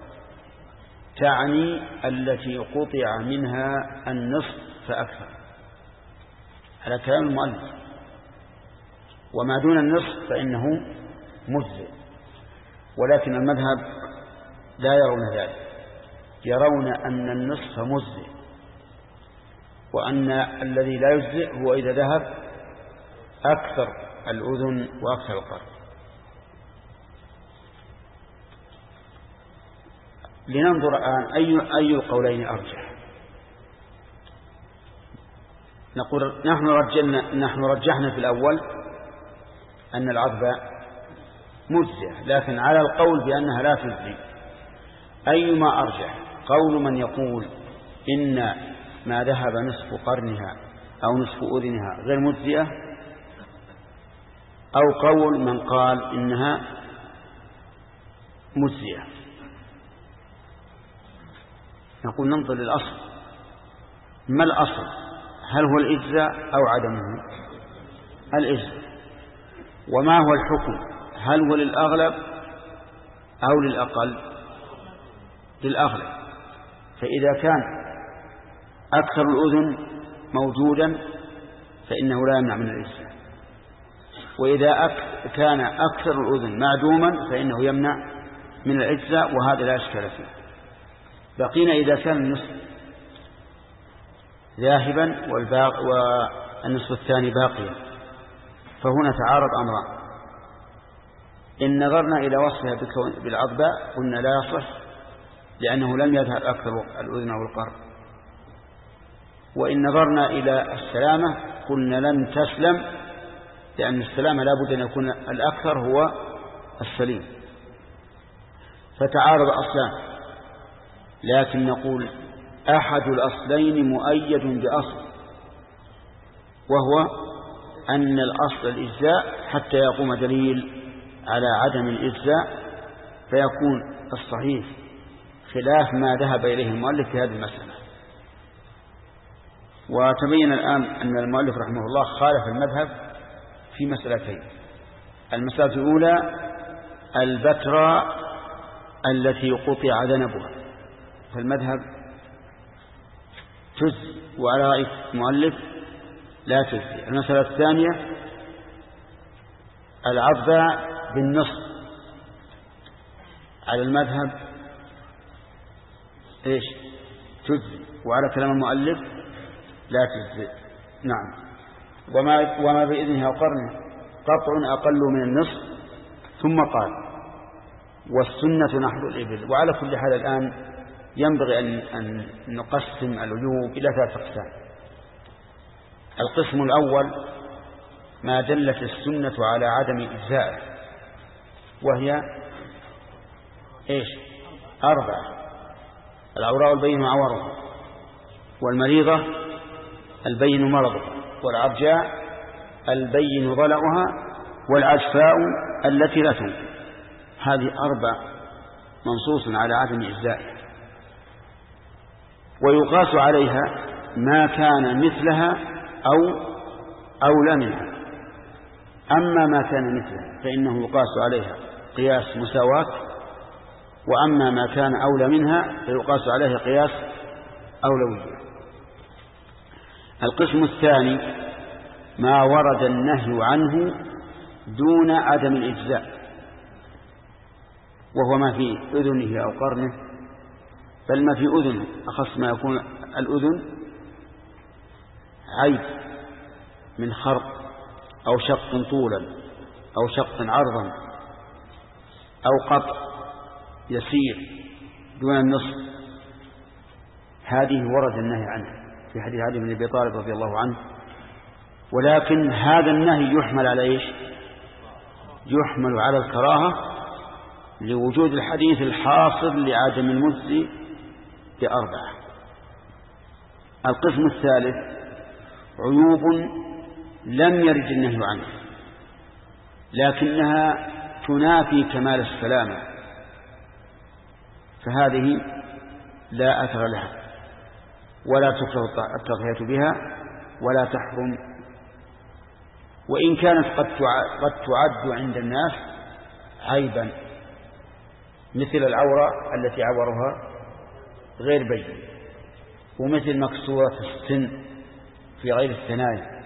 تعني التي قطع منها النصف فأكثر على كلام المؤلف، وما دون النصف فإنه مجزئ. ولكن المذهب لا يرون ذلك، يرون أن النصف مجزئ، وأن الذي لا يجزئ هو إذا ذهب أكثر الأذن وأكثر القرن. لننظر الآن أي أي القولين أرجح. نقول نحن رجحنا نحن رجحنا في الأول أن العضبة مجزئة، لكن على القول بأنها لا تجزي أيما أرجح؟ قول من يقول إن ما ذهب نصف قرنها أو نصف أذنها غير مجزئة، أو قول من قال إنها مجزئة؟ نقول ننظر للأصل، ما الأصل؟ هل هو الإجزاء أو عدمه؟ الإجزاء. وما هو الحكم؟ هل هو للأغلب أو للأقل؟ للأغلب. فإذا كان أكثر الأذن موجودا فإنه لا يمنع من الإجزاء، وإذا كان أكثر الأذن معدوما فإنه يمنع من الإجزاء، وهذا لا إشكال فيه. بقينا إذا كان النصف ذاهبا والنصف الثاني باقيا، فهنا تعارض أمران. إن نظرنا إلى وصفها بالعضباء قلنا لا يصح، لأنه لم يذهب أكثر الأذن أو القرن. وإن نظرنا إلى السلامة قلنا لن تسلم، لأن السلامة لا بد أن يكون الأكثر هو السليم، فتعارض أصلان، لكن نقول أحد الأصلين مؤيد بأصل، وهو أن الأصل الإجزاء حتى يقوم دليل على عدم الإجزاء، فيكون الصحيح خلاف ما ذهب إليه المؤلف في هذه المسألة. وتبين الآن أن المؤلف رحمه الله خالف المذهب في مسألتين. المسألة الأولى البتراء التي قطع ذنبها، فالمذهب تجزي، وعلى رأي المؤلف لا تجزي. المسألة الثانية العضباء بالنصف، على المذهب إيش تجزي، وعلى كلام المؤلف لا تجزي. نعم. وما, وما بإذنه أو قرنه قطع أقل من النصف. ثم قال والسنة نحر الإبل. وعلى كل حال الآن ينبغي أن, أن نقسم العيوب إلى ثلاث أقسام. القسم الأول ما دلت السنة على عدم إجزائه، وهي إيش أربعة: العوراء البين عورها، والمريضة البين مرضها، والعرجاء البين ضلعها، والعجفاء التي لا تنقل. هذه أربع منصوص على عدم إجزائها، ويقاس عليها ما كان مثلها أو أولى منها. أما ما كان مثلها فإنه يقاس عليها قياس مساواة، وأما ما كان أولى منها فيقاس عليه قياس أولوية. القسم الثاني ما ورد النهي عنه دون عدم الإجزاء، وهو ما في أذنه أو قرنه، بل ما في أذنه أخص ما يكون الأذن عيب من خرق أو شق طولا أو شق عرضا أو قطع يسير دون النصف، هذه ورد النهي عنها في حديث علي بن أبي طالب رضي الله عنه. ولكن هذا النهي يحمل على إيش؟ يحمل على الكراهة لوجود الحديث الحاصل لعدم المجزي بأربعة. القسم الثالث عيوب لم يرد النهي عنها لكنها تنافي كمال السلامة، فهذه لا أثر لها ولا تكره التضحية بها ولا تحرم، وإن كانت قد تعد عند الناس عيبا، مثل العورة التي عورها غير بين، ومثل مكسورة السن في غير الثنايا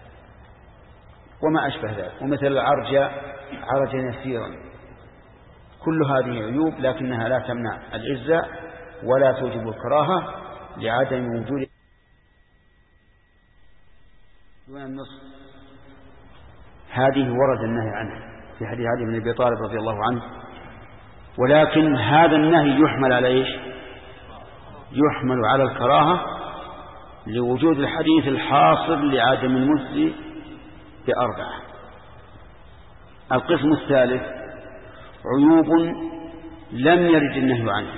وما أشبه ذلك، ومثل العرجة عرجا يسيرا. كل هذه عيوب لكنها لا تمنع العزة ولا توجب الكراهة لعدم وجود دون النصف. هذه ورد النهي عنها في حديث علي بن أبي طالب رضي الله عنه. ولكن هذا النهي يحمل على إيش؟ يحمل على الكراهة لوجود الحديث الحاصل لعدم المجزي بأربعة. القسم الثالث عيوب لم يرد النهي عنها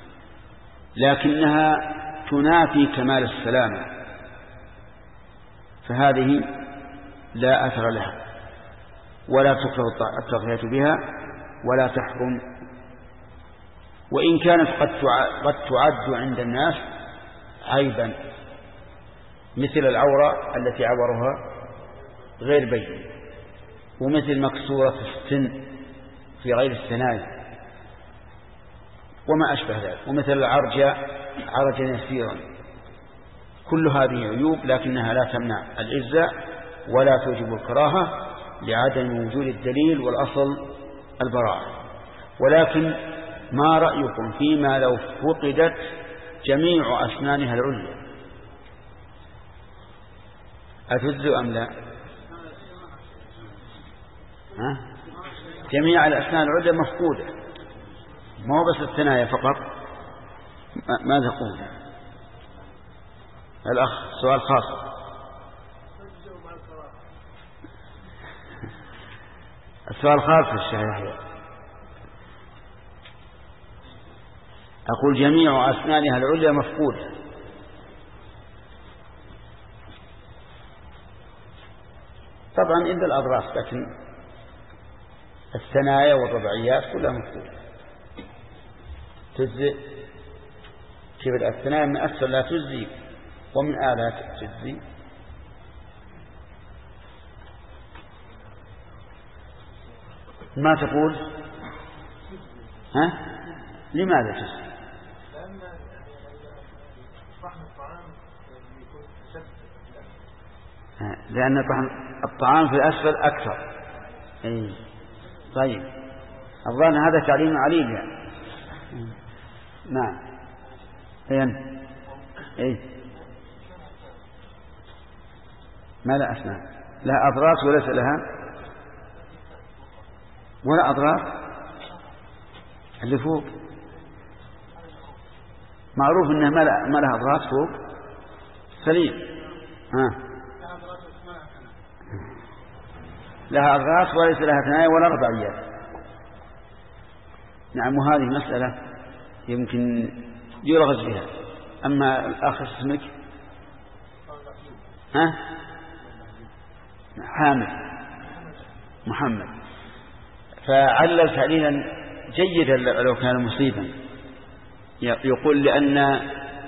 لكنها تنافي كمال السلامة، فهذه لا أثر لها ولا تكره التضحية بها ولا تحرم، وإن كانت قد تعد عند الناس عيبا، مثل العورة التي عورها غير بين، ومثل مكسورة السن في غير الثنايا وما أشبه ذلك، ومثل العرجة عرجا يسيرا. كل هذه عيوب لكنها لا تمنع العزة ولا توجب الكراهة لعدم وجود الدليل والأصل البراءة. ولكن ما رأيكم فيما لو فقدت جميع أسنانها العليا، أتجزئ أم لا؟ ها؟ جميع الأسنان العليا مفقودة، ما هو بس الثنايا فقط. ماذا تقول الأخ؟ سؤال خاص. السؤال خاص الشيخ يحيى. أقول جميع أسنانها العليا مفقودة. طبعا إلا الأضراس، لكن الثنايا والرباعيات كلها مفقودة. تجزئ كيف الثنايا من أسفل لا تجزي ومن أعلى تجزي. ما تقول ها لماذا تجزي؟ لأن الطعام في الأسفل أكثر. أي طيب، الظاهر هذا تعليم عليل يعني. نعم. أين؟ أي ما لا أسنان، لها أضراس وليس لها ولا أضراس. اللي فوق معروف إنها ما لها أضراس فوق سليم. ها لها أضراس وليس لها ثنايا ولا رباعيات. نعم، وهذه مسألة يمكن يرغز بها. أما الآخر اسمك ها حامد محمد، فعلل تعليلا جيدا لو كان مصيبا. يقول لأن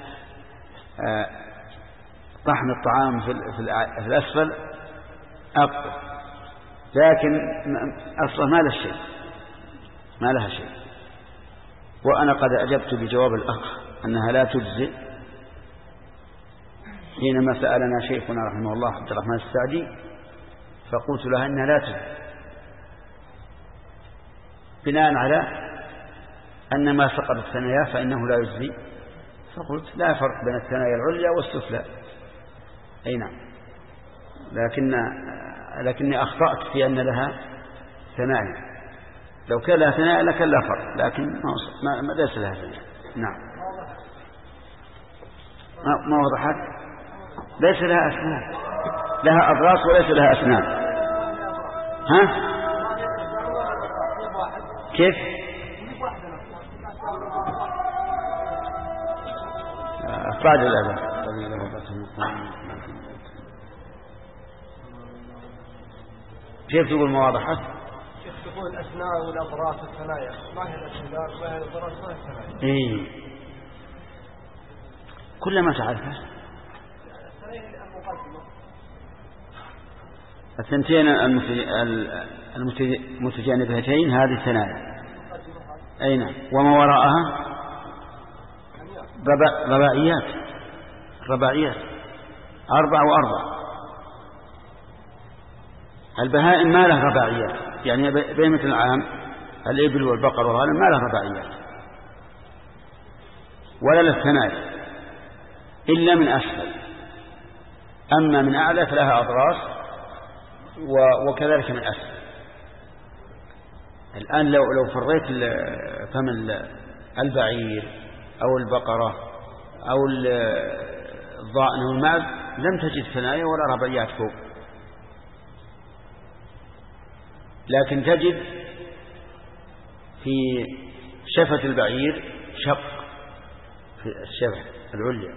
طحن الطعام في الأسفل أقوى، لكن أصلا ما لها شيء ما لها شيء. وأنا قد أجبت بجواب الأخ أنها لا تجزئ حينما سألنا شيخنا رحمه الله عبد الرحمن السعدي، فقلت لها أنها لا تجزئ بناء على أن ما سقط الثنايا فإنه لا يجزي. فقلت لا فرق بين الثنايا العليا والسفلى. أي نعم، لكن لكني أخطأت في أن لها ثنايا. لو كان لها ثنايا لكان لا فرق، لكن ما ما ليس لها ثنايا. نعم، ما ما وضحت. ليس لها أسنان، لها أضراس وليس لها أسنان. ها كيف؟ أفراد الأذى. كيف تقول مواضحة؟ كيف تقول الأسنان والأضراس والثنايا؟ ما هي الأسنان ما هي الأضراس ما هي الثنايا؟ إيه كل ما تعرفه. الثنتين المتجانبتين هذه الثنايا. أي نعم. وما وراءها ربع رباعيات رباعيات أربع وأربع. البهائم ما له رباعيات، يعني بهيمة العام الإبل والبقر والغنم ما له رباعيات ولا له ثنايا إلا من أسفل. أما من أعلى فلها أضراس وكذلك من أسفل. الآن لو لو فريت فم البعير أو البقرة أو الضأن أو المعز لم تجد ثنايا ولا رباعيات فوق، لكن تجد في شفة البعير شق في الشفة العليا.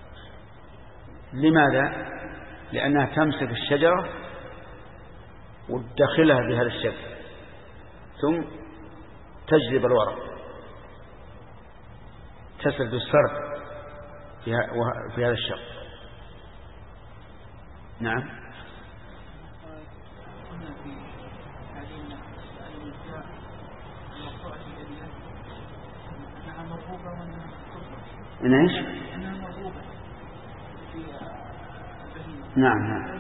لماذا؟ لأنها تمسك الشجرة وتدخلها بهذا الشكل ثم تجذب الورق، تسرد السرد في هذا الشق. نعم. إيش؟ نعم نعم.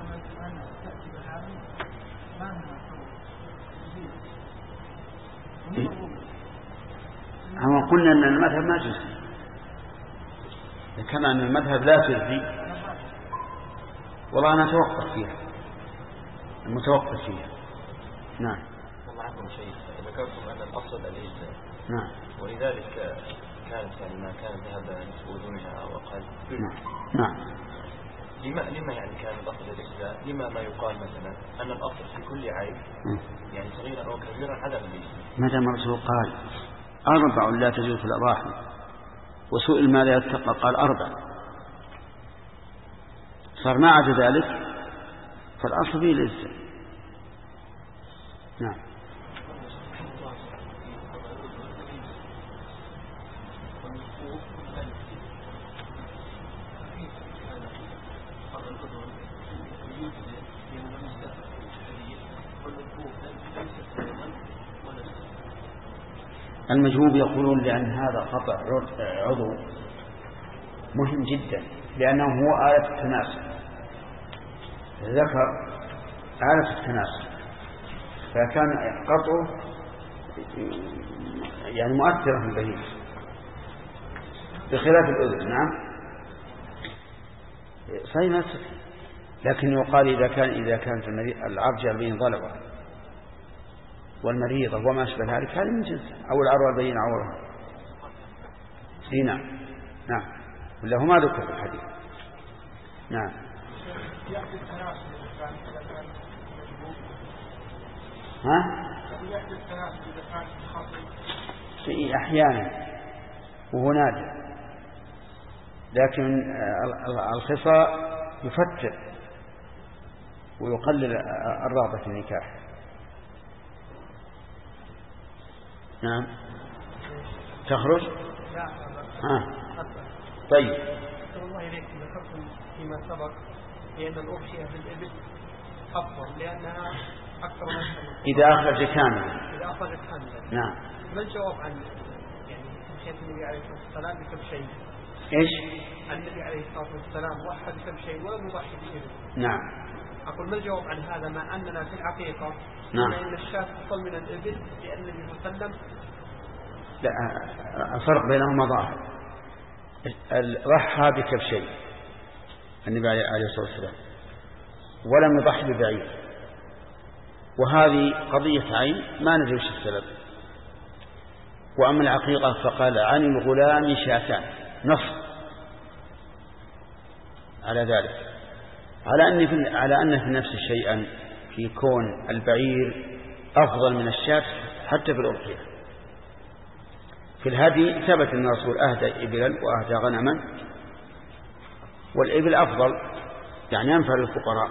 هم قلنا أن المذهب ما جزي، كما أن المذهب لا تجزي. والله أنا أتوقف فيها المتوقف فيها. نعم. والله عندكم شيء ذكرتم أن الأصل الإجزاء. نعم. ولذلك كانت يعني ما كان ذهب نسبة دونها أو أقل. نعم. نعم. لما لما يعني كان الأصل الإجزاء؟ لما ما يقال مثلا أن الأصل في كل عيب يعني صغيرا أو كبيرا عدم الإجزاء؟ ماذا مرسول قال أربع لا تجوز في الأضاحي، وسئل ماذا يتقى قال أربع، صار ما عدا ذلك فالأصل فيه الإجزاء. نعم. المجهوب يقولون لأن هذا قطع عضو مهم جدا، لأنه هو آلة التناسل، ذكر آلة التناسل، فكان قطعه يعني مؤثرا في البهيمة بخلاف الأذن. نعم صحيح ما تصح، لكن يقال إذا كان إذا كانت العرجة بين ضلبة والمريضة وما أشبه ذلك هذا من جنسه، أو العروة البين عورها. اي نعم. نعم ولا هو ما ذكر في الحديث. نعم. ها؟ في أحيانا وهو نادر، لكن الخصاء يفتر ويقلل الرغبة في النكاح. نعم. تخرج؟ ها. طيب. الله إليكم ذكرتم فيما سبق بأن الأضحية في الإبل أفضل لأنها أكثر من إذا أخرج كاملا. إذا أخرج كاملا. نعم. ما الجواب عن يعني حيث النبي عليه الصلاة والسلام بكم شيء؟ إيش؟ النبي عليه الصلاة والسلام وحد كم شيء ولم يضحي بالإبل. نعم. أقول ما الجواب عن هذا مع أننا في الحقيقة نعم. أن الشاة أفضل من الإبل لأن النبي صلى الله عليه وسلم. لا الفرق بينهما ظاهر. ضحى بكبشين النبي عليه الصلاة والسلام ولم يضحي ببعير، وهذه قضية عين ما ندري وش السبب. وأما العقيقة فقال عن الغلام شاتان، نص على ذلك، على أن في على أن في نفس الشيء في كون البعير أفضل من الشاة حتى في الأضحية. في الهدي ثبت أن الرسول أهدى إبلا وأهدى غنما، والإبل أفضل يعني أنفع للفقراء،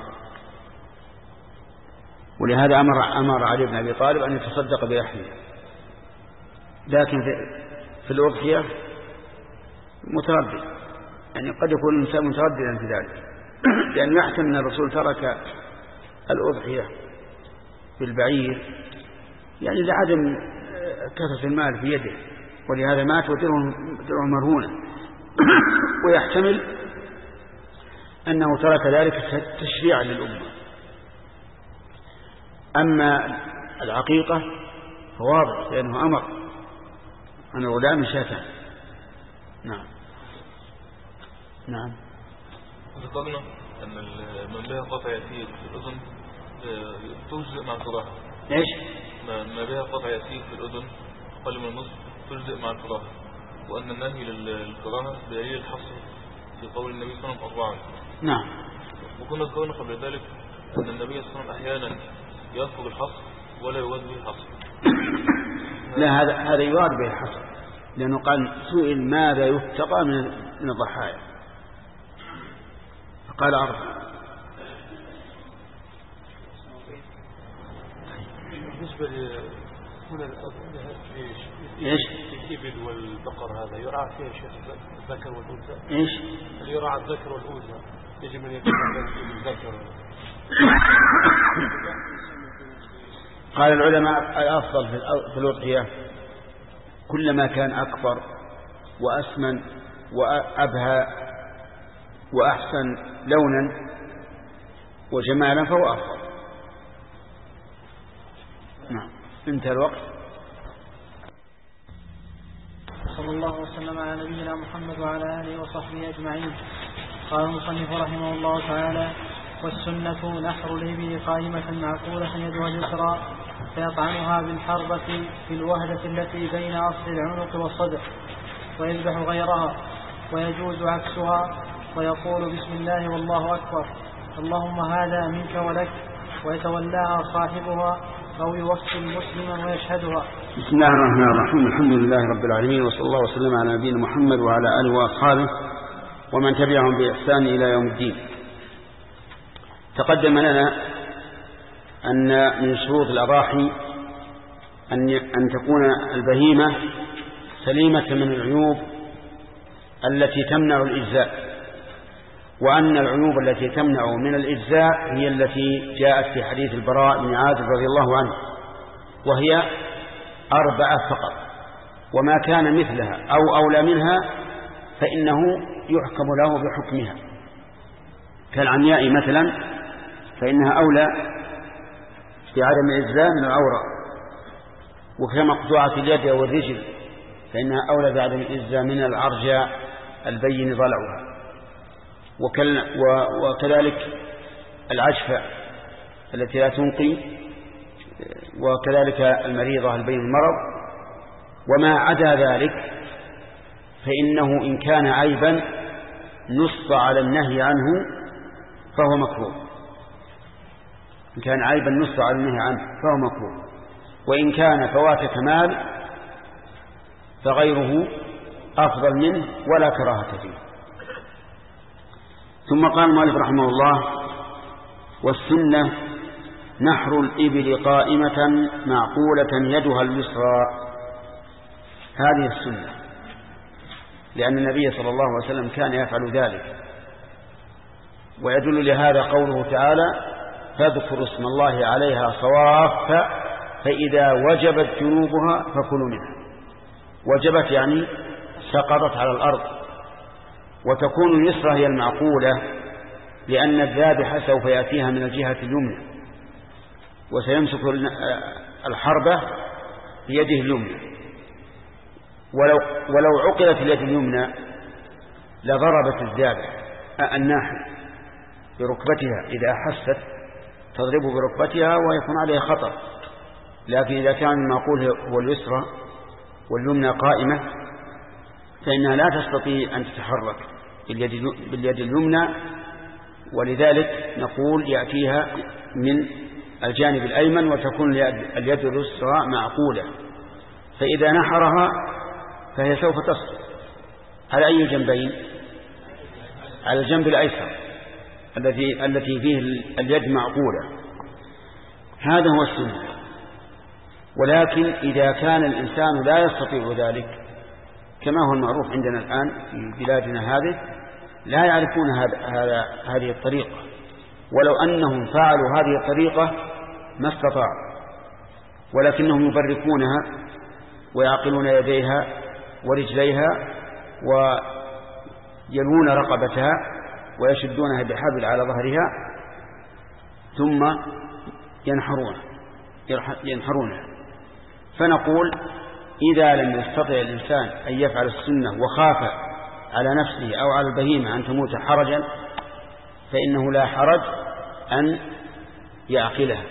ولهذا أمر أمر علي بن أبي طالب أن يتصدق بلحمه. لكن في, في الأضحية متردد، يعني قد يكون الإنسان مترددا في ذلك، لأنه يحتمل أن الرسول ترك الأضحية بالبعير يعني لعدم كثرة المال في يده، ولهذا مات ودرعه مرهونة، ويحتمل أنه ترك ذلك تشريعا للأمة. أما العقيقة فواضح لأنه أمر أن الغلام شاتان. نعم. نعم. ذكرنا أن من بها قطع يسير في الأذن تجزئ مع الكراهة. إيش؟ ما بها قطع يسير في الأذن أقل من النصف تجزئ مع الكراهة، وأن النهي للكراهة بدليل الحصر في قول النبي صلى الله عليه وسلم أربعا. نعم. وكنا ذكرنا قبل ذلك أن النبي صلى الله عليه وسلم أحيانا يذكر الحصر ولا يراد به الحصر. لا هذا هذا يراد به الحصر، لأنه قال سئل ماذا يتقى من الضحايا فقال أربع. بالنسبة هنا إيش؟ الإبل والبقر هذا يراعى فيه شيء الذكر والأنثى. إيش؟ يراعى الذكر والأنثى، يجب أن يكون الذكر. قال العلماء الأفضل في الأضحية كلما كان أكبر وأسمن وأبهى وأحسن لونا وجمالا فهو أفضل. نعم. انتهى الوقت. صلى الله وسلم على نبينا محمد وعلى آله وصحبه أجمعين. قال المصنف رحمه الله تعالى: والسنة نحر الإبل قائمة معقولة يدها اليسرى فيطعنها بالحربة في الوهدة التي بين أصل العنق والصدر ويذبح غيرها، ويجوز عكسها ويقول بسم الله والله أكبر اللهم هذا منك ولك، ويتولاها صاحبها أو يوكل مسلما ويشهدها. بسم الله الرحمن الرحيم. الحمد لله رب العالمين، وصلى الله وسلم على نبينا محمد وعلى آله وأصحابه ومن تبعهم بإحسان إلى يوم الدين. تقدم لنا أن من شروط الأضاحي أن تكون البهيمة سليمة من العيوب التي تمنع الإجزاء، وأن العيوب التي تمنع من الإجزاء هي التي جاءت في حديث البراء بن عازب رضي الله عنه، وهي أربعة فقط، وما كان مثلها أو أولى منها فإنه يحكم له بحكمها، كالعمياء مثلا فإنها أولى بعدم الإجزاء من العورة، وكمقطوعة اليد أو الرجل فإنها أولى بعدم الإجزاء من العرجاء البين ضلعها، وكذلك العجفة التي لا تنقي، وكذلك المريضة البين المرض. وما عدا ذلك فإنه إن كان عيبا نص على النهي عنه فهو مكروه، إن كان عيبا نص على النهي عنه فهو مكروه، وإن كان فوات كمال فغيره أفضل منه ولا كراهة فيه. ثم قال المؤلف رحمه الله: والسنة نحر الإبل قائمة معقولة يدها اليسرى. هذه السنة، لأن النبي صلى الله عليه وسلم كان يفعل ذلك، ويدل لهذا قوله تعالى: فاذكروا اسم الله عليها صواف فإذا وجبت جنوبها فكلوا منها. وجبت يعني سقطت على الأرض، وتكون اليسرى هي المعقولة لأن الذابح سوف يأتيها من الجهة اليمنى، وسيمسك الحربة بيده اليمنى، ولو, ولو عقلت اليد اليمنى لضربت الذابح الناحل بركبتها إذا أحست تضربه بركبتها ويكون عليه خطر. لكن إذا كان المعقول هو اليسرى واليمنى قائمة فإنها لا تستطيع أن تتحرك باليد اليمنى، ولذلك نقول يأتيها من الجانب الأيمن وتكون اليد اليسرى معقولة، فإذا نحرها فهي سوف تسقط على أي جنبين؟ على الجنب الأيسر الذي التي فيه اليد معقولة. هذا هو السنة. ولكن إذا كان الإنسان لا يستطيع ذلك كما هو المعروف عندنا الآن في بلادنا هذه، لا يعرفون هذا هذه الطريقة، ولو أنهم فعلوا هذه الطريقة ما استطاعوا، ولكنهم يبركونها ويعقلون يديها ورجليها ويلون رقبتها ويشدونها بحبل على ظهرها ثم ينحرون ينحرونها. فنقول إذا لم يستطع الإنسان أن يفعل السنة وخاف على نفسه أو على البهيمة أن تموت حرجا فإنه لا حرج أن يعقلها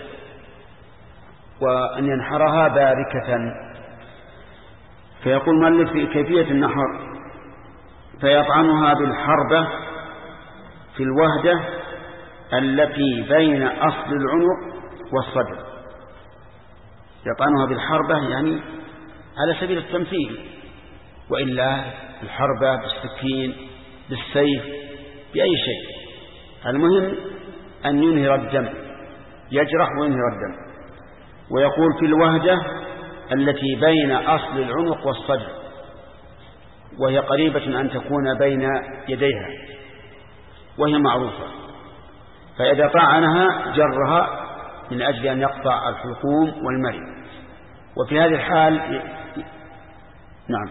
وأن ينحرها باركة. فيقول مؤلف في كيفية النحر: فيطعنها بالحربة في الوهدة التي بين أصل العنق والصدر. يطعنها بالحربة يعني على سبيل التمثيل، وإلا الحربة بالسكين بالسيف بأي شيء، المهم أن ينهر الدم، يجرح وينهر الدم. ويقول في الوهدة التي بين أصل العنق والصدر، وهي قريبة أن تكون بين يديها وهي معروفة، فإذا طعنها جرها من أجل أن يقطع الحلقوم والمري. وفي هذه الحال نعم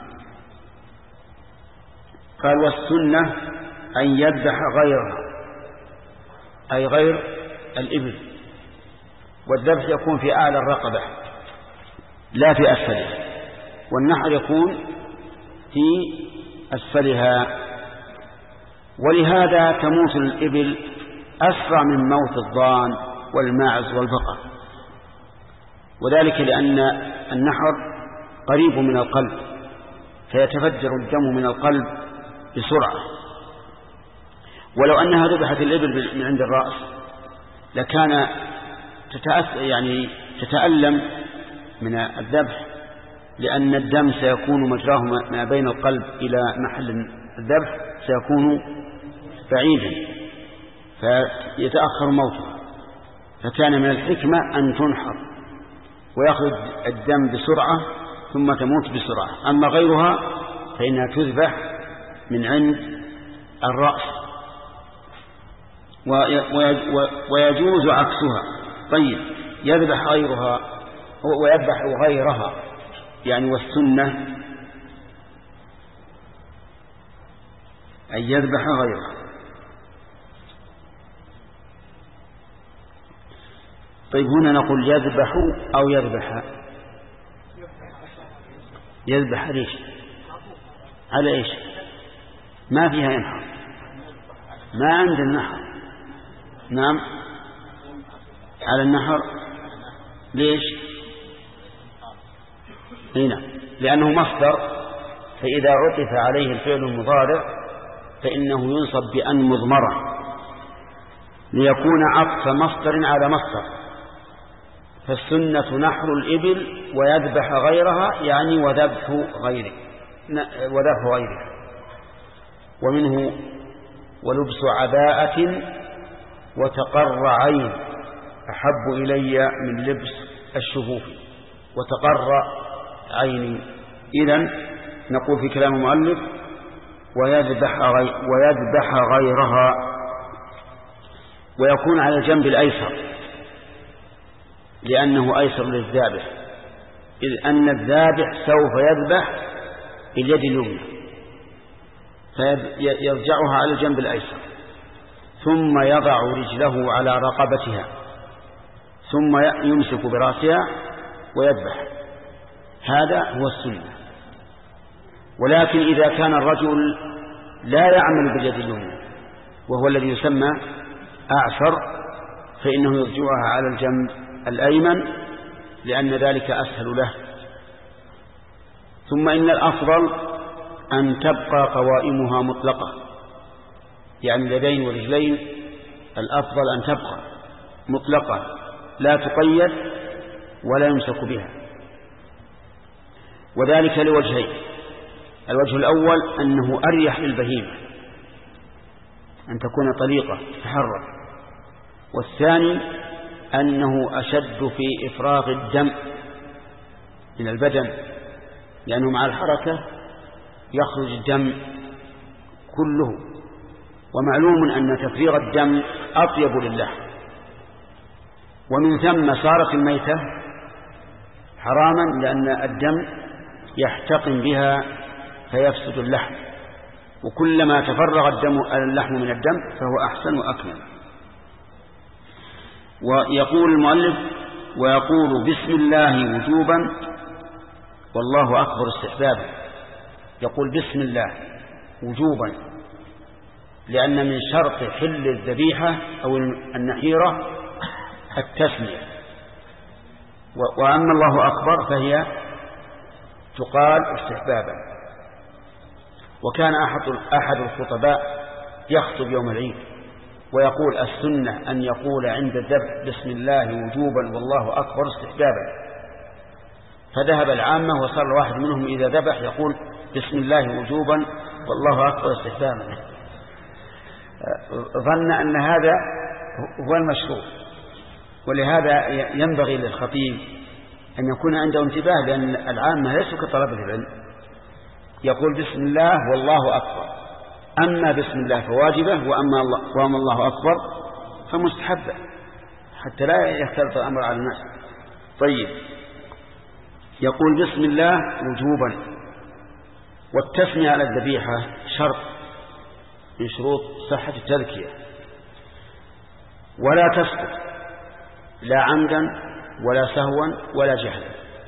قال: والسنة أن يذبح غيرها، أي غير الإبل، والذبح يكون في أعلى الرقبة لا في أسفلها، والنحر يكون في أسفلها. ولهذا تموت الإبل أسرع من موت الضان والماعز والبقر، وذلك لأن النحر قريب من القلب فيتفجر الدم من القلب بسرعة. ولو أنها ذبحت الإبل من عند الرأس لكان تتأثر يعني تتألم من الذبح، لأن الدم سيكون مجراه ما بين القلب إلى محل الذبح سيكون بعيدا فيتأخر موته، فكان من الحكمة أن تنحر ويخرج الدم بسرعة ثم تموت بسرعة. أما غيرها فإنها تذبح من عند الرأس، ويجوز عكسها. طيب يذبح غيرها ويذبح غيرها يعني والسنة أن يذبح غيرها. طيب هنا نقول يذبح أو يذبح؟ يذبح ليش؟ على إيش؟ ما فيها ينحر، ما عند النحر. نعم على النحر. ليش؟ هنا لأنه مصدر، فإذا عطف عليه الفعل المضارع فإنه ينصب بأن مضمرة ليكون عطف مصدر على مصدر. فالسنة نحر الإبل ويذبح غيرها يعني وذبح غيره وذبح غيره. ومنه ولبس عباءة وتقر عين أحب إلي من لبس الشفوف. وتقر عيني. إذن نقول في كلام المؤلف ويذبح, غي ويذبح غيرها، ويكون على الجنب الأيسر لأنه أيسر للذابح، إذ أن الذابح سوف يذبح باليد اليمنى فيرجعها على الجنب الأيسر، ثم يضع رجله على رقبتها ثم يمسك برأسها ويذبح. هذا هو السنة. ولكن إذا كان الرجل لا يعمل باليد اليمنى وهو الذي يسمى أعسر فإنه يرجعها على الجنب الأيمن لأن ذلك أسهل له. ثم إن الأفضل أن تبقى قوائمها مطلقة، يعني اليدين والرجلين الأفضل أن تبقى مطلقة لا تقيد ولا يمسك بها، وذلك لوجهين. الوجه الأول أنه أريح للبهيمة أن تكون طليقة تتحرك، والثاني أنه أشد في إفراغ الدم من البدن لأنه مع الحركة يخرج الدم كله، ومعلوم أن تفريغ الدم أطيب للحم، ومن ثم صارت الميتة حراما لأن الدم يحتقن بها فيفسد اللحم، وكلما تفرغ الدم اللحم من الدم فهو أحسن وأكمل. ويقول المؤلف ويقول بسم الله وجوبا والله أكبر استحبابا. يقول بسم الله وجوبا لأن من شرط حل الذبيحة أو النحيرة التسمية، وأما الله أكبر فهي تقال استحبابا. وكان أحد أحد الخطباء يخطب يوم العيد ويقول السنة أن يقول عند الذبح بسم الله وجوبا والله أكبر استحبابا، فذهب العامة وصار واحد منهم إذا ذبح يقول بسم الله وجوبا والله أكبر استحبابا، ظن أن هذا هو المشروع. ولهذا ينبغي للخطيب أن يكون عنده انتباه، لأن العامة ليسوا كطلبة العلم، يقول بسم الله والله أكبر، أما بسم الله فواجبة وأما الله, وأما الله أكبر فمستحبة حتى لا يختلط الأمر على الناس. طيب يقول بسم الله وجوبا، والتسمية على الذبيحة شرط من شروط صحة التذكية، ولا تسقط لا عمدا ولا سهوا ولا جهلا،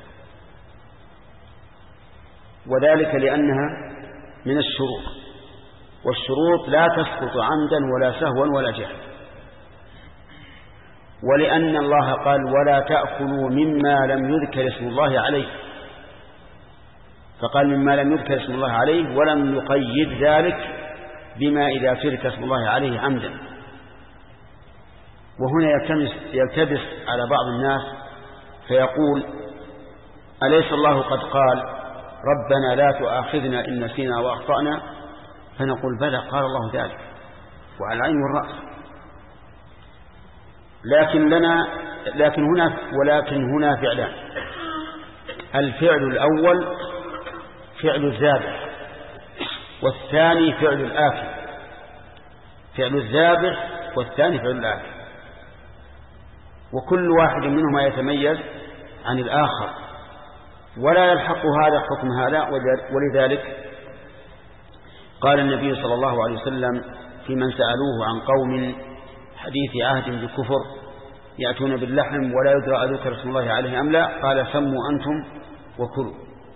وذلك لأنها من الشروط، والشروط لا تسقط عمدا ولا سهوا ولا جهلا، ولأن الله قال ولا تأكلوا مما لم يذكر اسم الله عليه، فقال مما لم يذكر اسم الله عليه ولم يقيد ذلك بما إذا ترك اسم الله عليه عمدا. وهنا يلتبس على بعض الناس فيقول أليس الله قد قال ربنا لا تؤاخذنا إن نسينا وأخطأنا؟ فنقول بلى قال الله ذلك وعلى العين والرأس، لكن لنا لكن هنا ولكن هنا فعلان. الفعل الأول فعل الذابح، والثاني فعل الآكل. فعل الذابح والثاني فعل الآكل، وكل واحد منهما يتميز عن الآخر ولا يلحق هذا حكم هذا. ولذلك قال النبي صلى الله عليه وسلم في من سألوه عن قوم حديث عهد بكفر يأتون باللحم ولا يدرى أذكر اسم الله عليه أم لا، قال سموا أنتم وكلوا،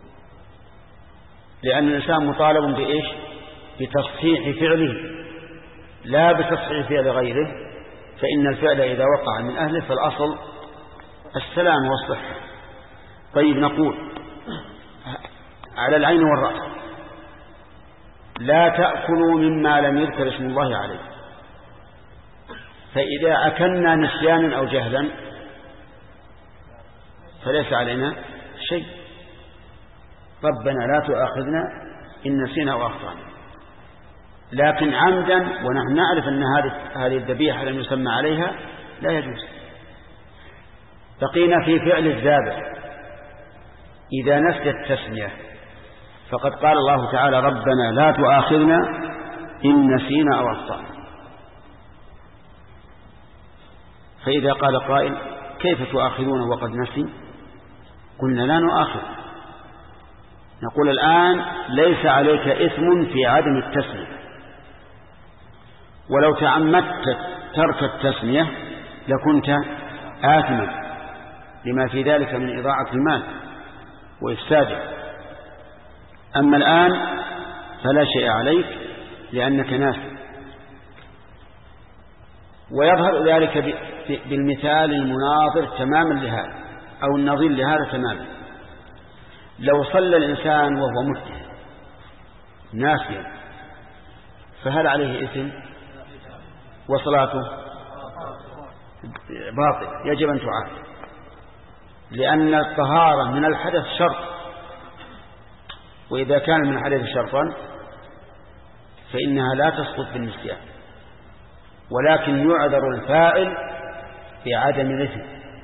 لأن الإنسان مطالب بإيش؟ بتصحيح فعله لا بتصحيح فعل غيره، فإن الفعل إذا وقع من أهله فالأصل السلام والصحة. طيب نقول على العين والرأس لا تأكلوا مما لم يذكر اسم الله عليه، فإذا أكلنا نسيانا أو جهلا فليس علينا شيء، ربنا لا تؤاخذنا إن نسينا أو أخطأنا. لكن عمدا ونحن نعرف أن هذه الذبيحة لم يسمى عليها لا يجوز. بقينا في فعل الذابح إذا نسي التسمية، فقد قال الله تعالى ربنا لا تؤاخذنا إن نسينا أو أخطأنا. فإذا قال قائل كيف تؤاخذون وقد نسي؟ قلنا لا نؤاخذ، نقول الآن ليس عليك إثم في عدم التسمية، ولو تعمدت ترك التسمية لكنت آثما لما في ذلك من إضاعة المال وإفساده. أما الآن فلا شيء عليك لأنك ناسي. ويظهر ذلك بالمثال المناظر تماما لهذا أو النظير لهذا تماما. لو صلى الإنسان وهو مجتهد ناسيا فهل عليه إثم؟ وصلاته باطل، يجب أن تعاد، لأن الطهارة من الحدث شرط، وإذا كان من الحدث شرطا فإنها لا تسقط بالنسيان، ولكن يعذر الفاعل بعدم الإثم،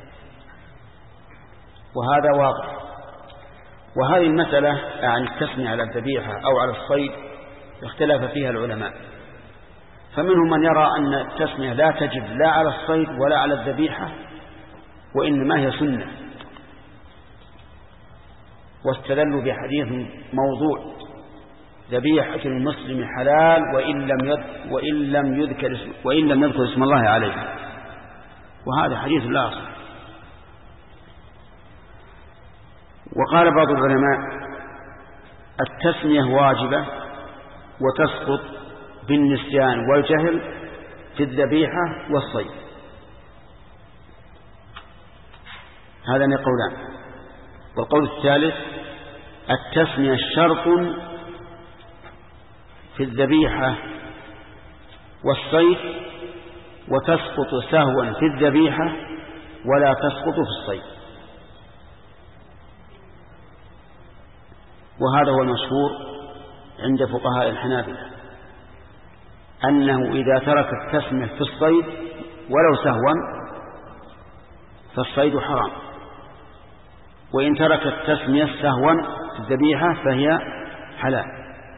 وهذا واضح. وهذه المسألة عن التسمية على الذبيحة أو على الصيد اختلف فيها العلماء، فمنهم من يرى أن التسمية لا تجب لا على الصيد ولا على الذبيحة، وإنما هي سنة، واستدلوا بحديث موضوع ذبيحة المسلم حلال وإن لم يذكر وإن لم يذكر وإن لم يذكر اسم الله عليه، وهذا حديث لا أصل. وقال بعض العلماء التسمية واجبة وتسقط بالنسيان والجهل في الذبيحة والصيد. هذان قولان. والقول الثالث التسمية شرط في الذبيحة والصيد وتسقط سهوا في الذبيحة ولا تسقط في الصيد. وهذا هو المشهور عند فقهاء الحنابلة أنه إذا ترك التسمية في الصيد ولو سهوا فالصيد حرام، وإن ترك التسمية سهوا في الذبيحة فهي حلال.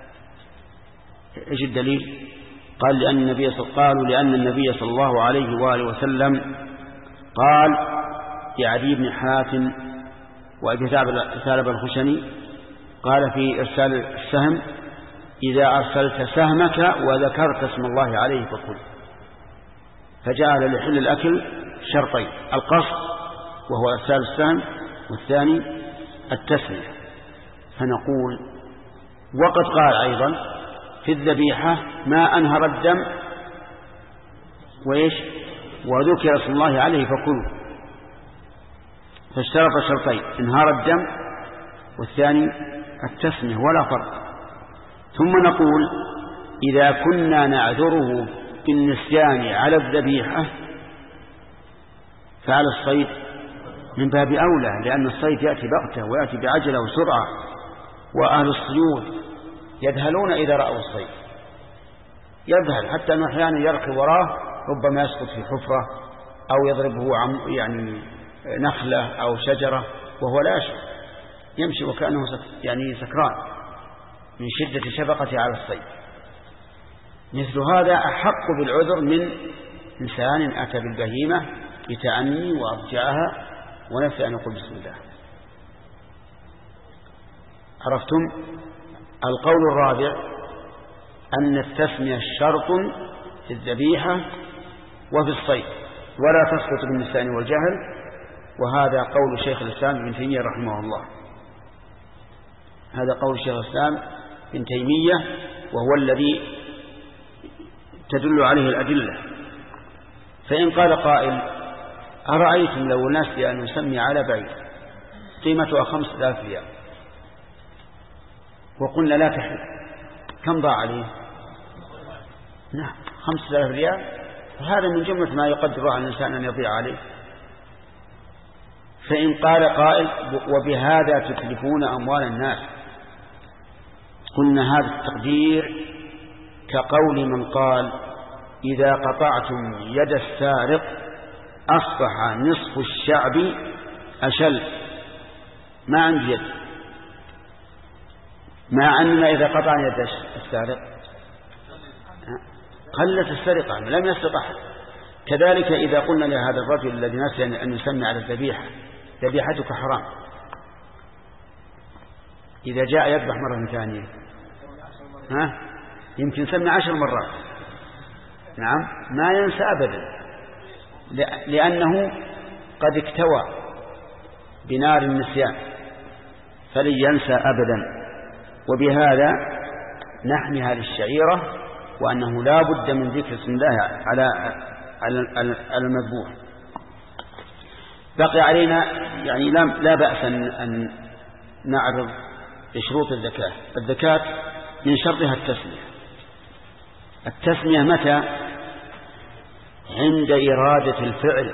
إيش الدليل؟ قال لأن النبي قالوا لأن النبي صلى الله عليه وآله وسلم قال لعدي بن حاتم وأبي ثعلبة الخشني قال في إرسال السهم إذا أرسلت سهمك وذكرت اسم الله عليه فكل. فجعل لحل الأكل شرطين: القصد وهو إرسال السهم، والثاني التسمية. فنقول وقد قال أيضا في الذبيحة ما أنهر الدم وإيش وذكر اسم الله عليه فكلوا، فاشترط شرطين: انهار الدم والثاني التسمية ولا فرق. ثم نقول إذا كنا نعذره بالنسيان على الذبيحة فعلى الصيد من باب أولى، لأن الصيد يأتي بغتة ويأتي بعجلة وسرعة، وأهل الصيود يذهلون إذا رأوا الصيد، يذهل حتى أنه أحيانا يركب وراه ربما يسقط في حفرة أو يضربه عم يعني نخلة أو شجرة وهو لا يشعر، يمشي وكأنه يعني سكران من شدة شفقته على الصيد. مثل هذا أحق بالعذر من إنسان أتى بالبهيمة بتأني وأضجعها ونفى أن يقول بسم الله. عرفتم؟ القول الرابع أن التسمية شرط في الذبيحة وفي الصيد ولا تسقط بالنسيان والجهل، وهذا قول شيخ الإسلام ابن تيمية رحمه الله. هذا قول شيخ الإسلام ابن تيمية وهو الذي تدل عليه الأدلة. فإن قال قائل أرأيتم لو نسي أن نسمي على بعير قيمتها خمسة آلاف ريال وقلنا لا تحل، كم ضاع عليه؟ نعم خمسة آلاف ريال، وهذا من جملة ما يقدر على الإنسان أن يضيع عليه. فإن قال قائل وبهذا تتلفون أموال الناس، قلنا هذا التقدير كقول من قال إذا قطعتم يد السارق أصبح نصف الشعب أشل، ما عندي يد، مع أننا إذا قطعنا يد السارق قلت السرقة لم يسرق أحد. كذلك إذا قلنا لهذا الرجل الذي نسي أن يسمي على الذبيحة ذبيحتك حرام، إذا جاء يذبح مرة ثانية ها يمكن سمي عشر مرات، نعم ما ينسى أبدا، لأنه قد اكتوى بنار النسيان فلن ينسى أبدا. وبهذا نحميها للشعيرة وأنه لا بد من ذكر اسم الله على على المذبوح. بقي علينا يعني لا بأس أن نعرض شروط الزكاة. الزكاة من شرطها التسمية. التسمية متى؟ عند إرادة الفعل.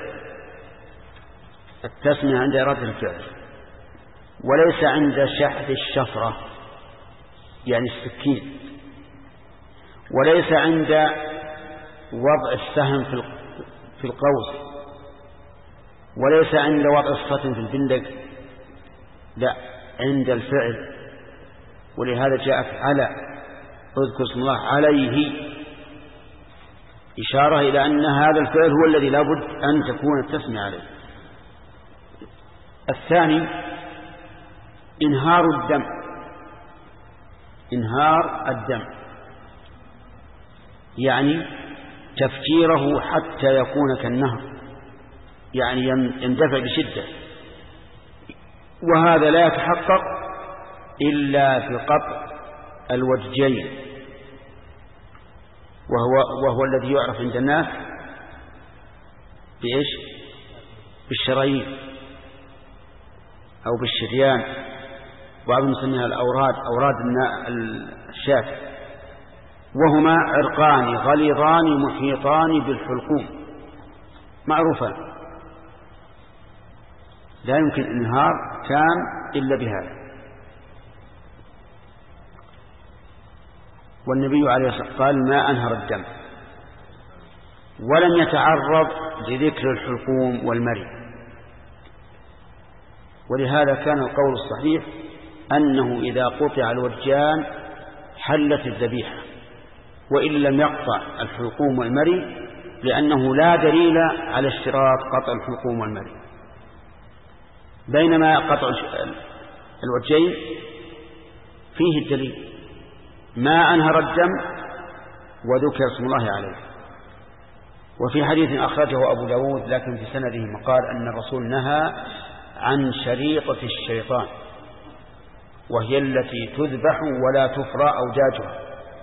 التسمية عند إرادة الفعل وليس عند شحذ الشفرة يعني السكين، وليس عند وضع السهم في القوس، وليس عند وضع السطن في البندق، لا عند الفعل. ولهذا جاءت على اذكر اسم الله عليه، إشارة إلى أن هذا الفعل هو الذي لا بد أن تكون التسمية عليه. الثاني إنهار الدم. إنهار الدم يعني تفجيره حتى يكون كالنهر، يعني يندفع بشدة، وهذا لا يتحقق إلا في قطع الوجهين، وهو, وهو الذي يعرف عند الناس بإيش؟ بالشرايين أو بالشريان، وبعضهم يسميها الأوراد، أوراد الشاة، وهما عرقان غليظان محيطان بالحلقوم معروفان، لا يمكن انهار تام إلا بهذا. والنبي عليه الصلاة والسلام قال ما أنهر الدم، ولم يتعرض لذكر الحلقوم والمري. ولهذا كان القول الصحيح أنه إذا قطع الوجان حلت الذبيحة، وإن لم يقطع الحلقوم والمري، لأنه لا دليل على اشتراط قطع الحلقوم والمري، بينما قطع الوجين فيه الدليل ما أنهر الدم وذكر اسم الله عليه. وفي حديث أخرجه أبو داود لكن في سنده مقال أن الرسول نهى عن شريطة الشيطان، وهي التي تذبح ولا تفرى أوجاجها،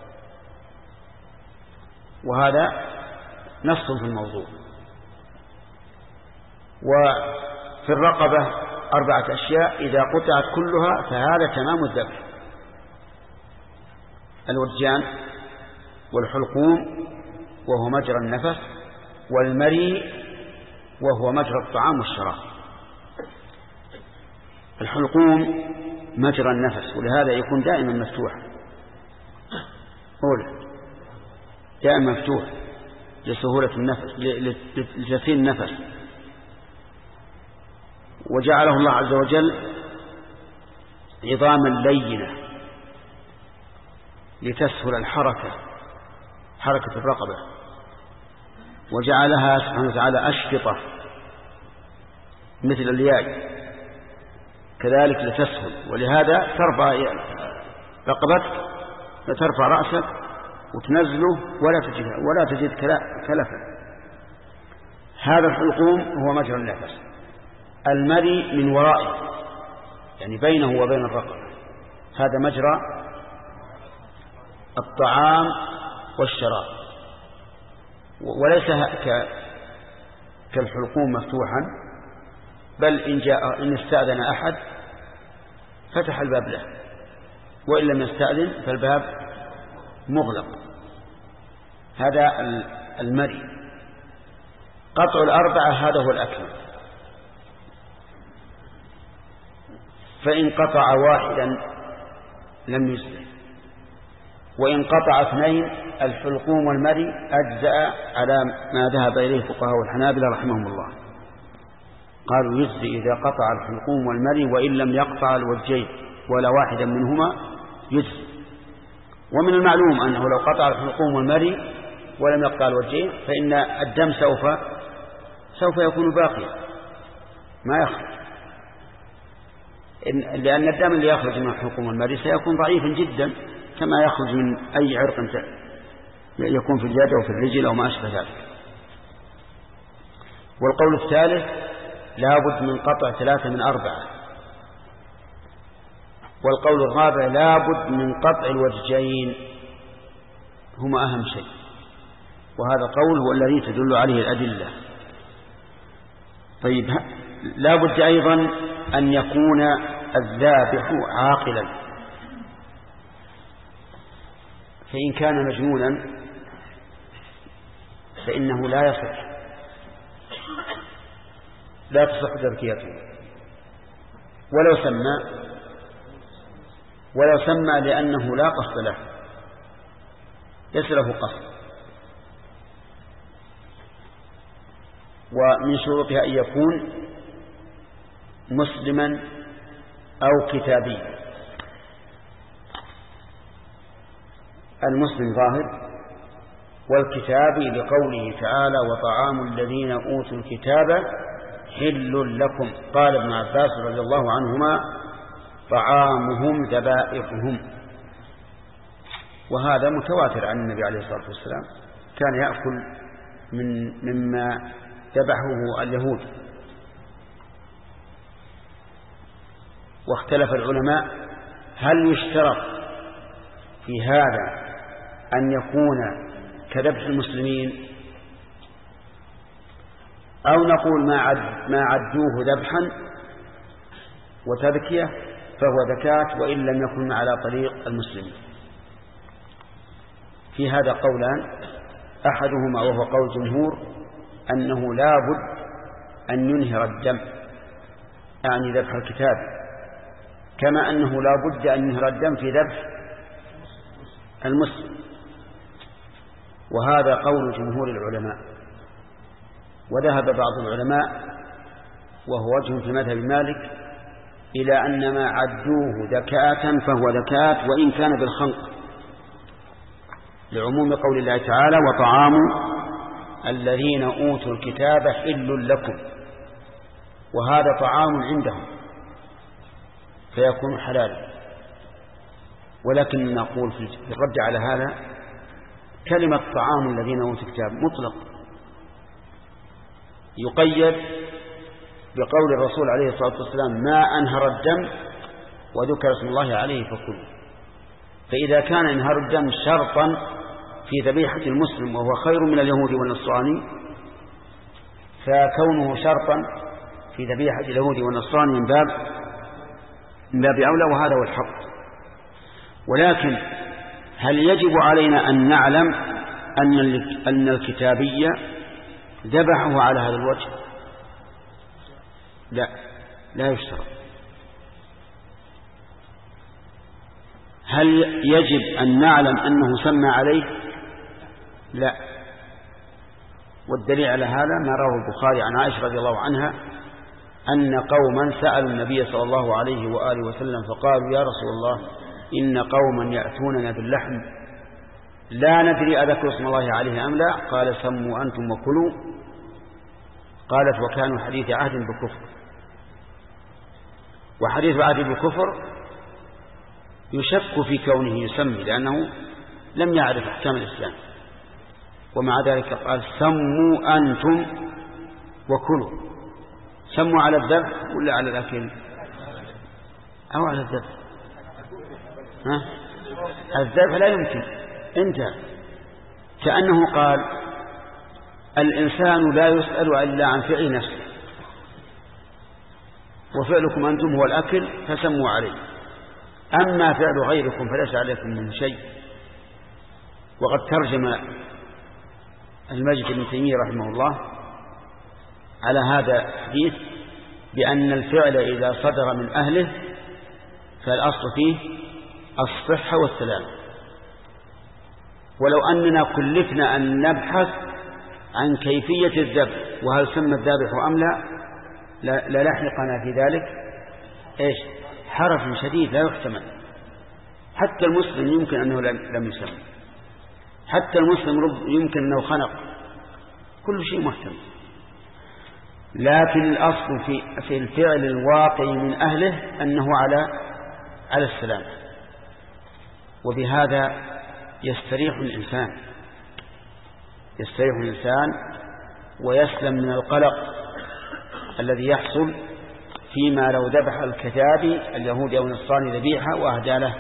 وهذا نص في الموضوع. وفي الرقبة أربعة أشياء إذا قطعت كلها فهذا تمام الذبح: الوجان، والحلقوم وهو مجرى النفس، والمري وهو مجرى الطعام والشراب. الحلقوم مجرى النفس، ولهذا يكون دائما مفتوح، أولا دائما مفتوح لسهولة النفس، لتسهيل النفس. وجعله الله عز وجل عظاما لينة لتسهل الحركة، حركة الرقبة، وجعلها سبحانه وتعالى أشفطة مثل الياي كذلك لتسهل، ولهذا ترفع رقبتك ترفع رأسك وتنزله ولا تجد ولا تجد كلفا. هذا الحلقوم هو مجرى النفس. المري من ورائه يعني بينه وبين الرقبة، هذا مجرى الطعام والشراب، وليس كالحلقوم مفتوحا، بل إن جاء إن استأذن أحد فتح الباب له، وإن لم يستأذن فالباب مغلق. هذا المري. قطع الأربعة هذا هو الأكمل، فإن قطع واحدا لم يسلم، وإن قطع اثنين الحلقوم والمري أجزأ على ما ذهب إليه فقهاء الحنابلة رحمهم الله، قالوا يجزي إذا قطع الحلقوم والمري وإن لم يقطع الوجهين ولا واحدا منهما يجزي. ومن المعلوم أنه لو قطع الحلقوم والمري ولم يقطع الوجهين فإن الدم سوف سوف يكون باقيا ما يخرج، لأن الدم اللي يخرج من الحلقوم والمري سيكون ضعيفا جدا كما يخرج من أي عرق يكون في اليد أو في الرجل أو ما أشبه ذلك. والقول الثالث لا بد من قطع ثلاثة من أربعة. والقول الرابع لا بد من قطع الوجهين، هما أهم شيء، وهذا قول هو الذي تدل عليه الأدلة. طيب لا بد أيضا أن يكون الذابح عاقلا، فإن كان مجنونا فإنه لا يصح لا تصح تذكيته، ولو سمى ولو سمى لأنه لا قصد له، ليس له قصد. ومن شروطها أن يكون مسلما أو كتابيا. المسلم ظاهر، والكتابي لقوله تعالى وطعام الذين أوتوا الكتاب حل لكم، قال ابن عباس رضي الله عنهما طعامهم ذبائحهم. وهذا متواتر عن النبي عليه الصلاة والسلام، كان يأكل من مما ذبحه اليهود. واختلف العلماء هل يشترط في هذا أن يكون كذبح المسلمين، أو نقول ما عد ما عدوه ذبحا وتذكية فهو زكاة وإن لم يكن على طريق المسلمين. في هذا قولان، أحدهما وهو قول جمهور أنه لا بد أن ينهر الدم، يعني ذبح الكتاب، كما أنه لا بد أن ينهر الدم في ذبح المسلم. وهذا قول جمهور العلماء. وذهب بعض العلماء وهو وجه في مذهب مالك إلى أن ما عدوه زكاة فهو زكاة وإن كان بالخنق، لعموم قول الله تعالى وطعام الذين أوتوا الكتاب حل لكم، وهذا طعام عندهم فيكون حلالا. ولكن نقول في الرد على هذا كلمة طعام الذين أوتوا الكتاب مطلق، يقيد بقول الرسول عليه الصلاة والسلام ما أنهر الدم وذكر اسم الله عليه فكله. فإذا كان انهار الدم شرطا في ذبيحة المسلم وهو خير من اليهود والنصراني، فكونه شرطا في ذبيحة اليهود والنصراني من باب من باب أولى، وهذا هو الحق. ولكن هل يجب علينا أن نعلم أن الكتابية ذبحه على هذا الوجه؟ لا، لا يشترط. هل يجب أن نعلم أنه سمى عليه؟ لا. والدليل على هذا ما رواه البخاري عن عائشة رضي الله عنها أن قوما سألوا النبي صلى الله عليه وآله وسلم فقالوا: يا رسول الله، إن قوما يأتوننا باللحم لا ندري أذكر اسم الله عليه أم لا؟ قال: سموا أنتم وكلوا. قالت: وكانوا حديث عهد بالكفر. وحديث عهد بالكفر يشك في كونه يسمي لأنه لم يعرف أحكام الإسلام، ومع ذلك قال: سموا أنتم وكلوا. سموا على الذبح ولا على الأكل أو على الذبح؟ ها؟ الذبح لا يمكن. انت كأنه قال: الإنسان لا يسأل إلا عن فعل نفسه، وفعلكم أنتم هو الأكل فسموا عليه، أما فعل غيركم فليس عليكم من شيء. وقد ترجم المجد بن تيمية رحمه الله على هذا الحديث بأن الفعل إذا صدر من أهله فالأصل فيه الصحة والسلام. ولو أننا كلفنا أن نبحث عن كيفية الذبح وهل سمى الذابح أم لا للحقنا في ذلك إيش؟ حرج شديد لا يحتمل. حتى المسلم يمكن أنه لم يسمى، حتى المسلم يمكن أنه خنق، كل شيء محتمل. لكن الأصل في في الفعل الواقع من أهله أنه على على السلام، وبهذا يستريح الإنسان يستريح الإنسان ويسلم من القلق الذي يحصل فيما لو ذبح الكتابي اليهودي أو النصراني ذبيحة وأهدى له.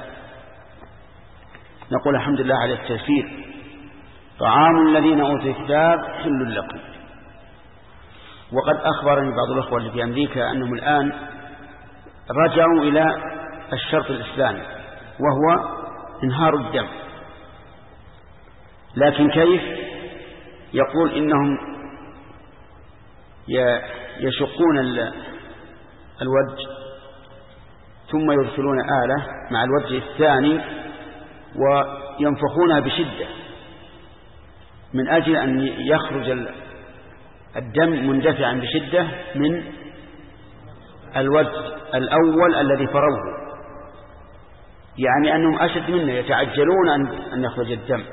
نقول الحمد لله على التيسير. طعام الذين أوتوا الكتاب حل لكم. وقد أخبرني بعض الأخوة اللي في أمريكا أنهم الآن رجعوا إلى الشرط الإسلامي وهو انهار الدم، لكن كيف؟ يقول إنهم يشقون الوجه ثم يرسلون آلة مع الوجه الثاني وينفخونها بشدة من أجل أن يخرج الدم مندفعا بشدة من الوجه الأول الذي فروه، يعني أنهم أشد منه، يتعجلون أن يخرج الدم.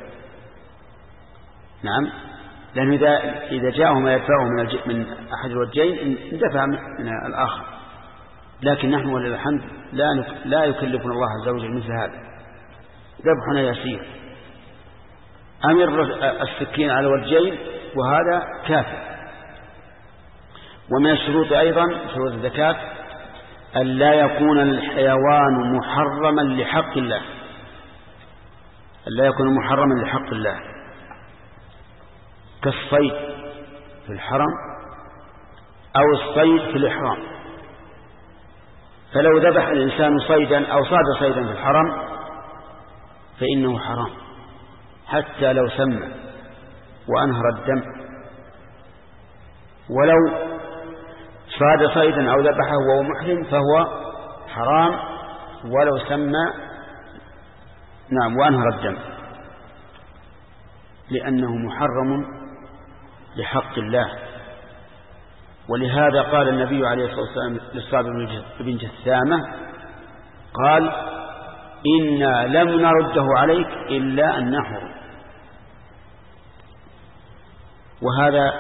نعم، لأنه إذا, إذا جاءهم ما يدفعه من, من أحد الوجهين اندفع من الآخر. لكن نحن ولله الحمد لا, لا يكلفنا الله عز وجل مثل هذا، ذبحنا يسير، أمر السكين على الوجهين وهذا كافر. ومن الشروط أيضا شروط الزكاة أن لا يكون الحيوان محرما لحق الله، أن لا يكون محرما لحق الله كالصيد في الحرم أو الصيد في الإحرام. فلو ذبح الإنسان صيدا أو صاد صيدا في الحرم فإنه حرام حتى لو سمى وأنهر الدم، ولو صاد صيدا أو ذبحه وهو محرم فهو حرام ولو سمى نعم وأنهر الدم، لأنه محرم لحق الله. ولهذا قال النبي عليه الصلاة والسلام للصعب بن جثامة قال: إنا لم نرده عليك إلا أن نحر. وهذا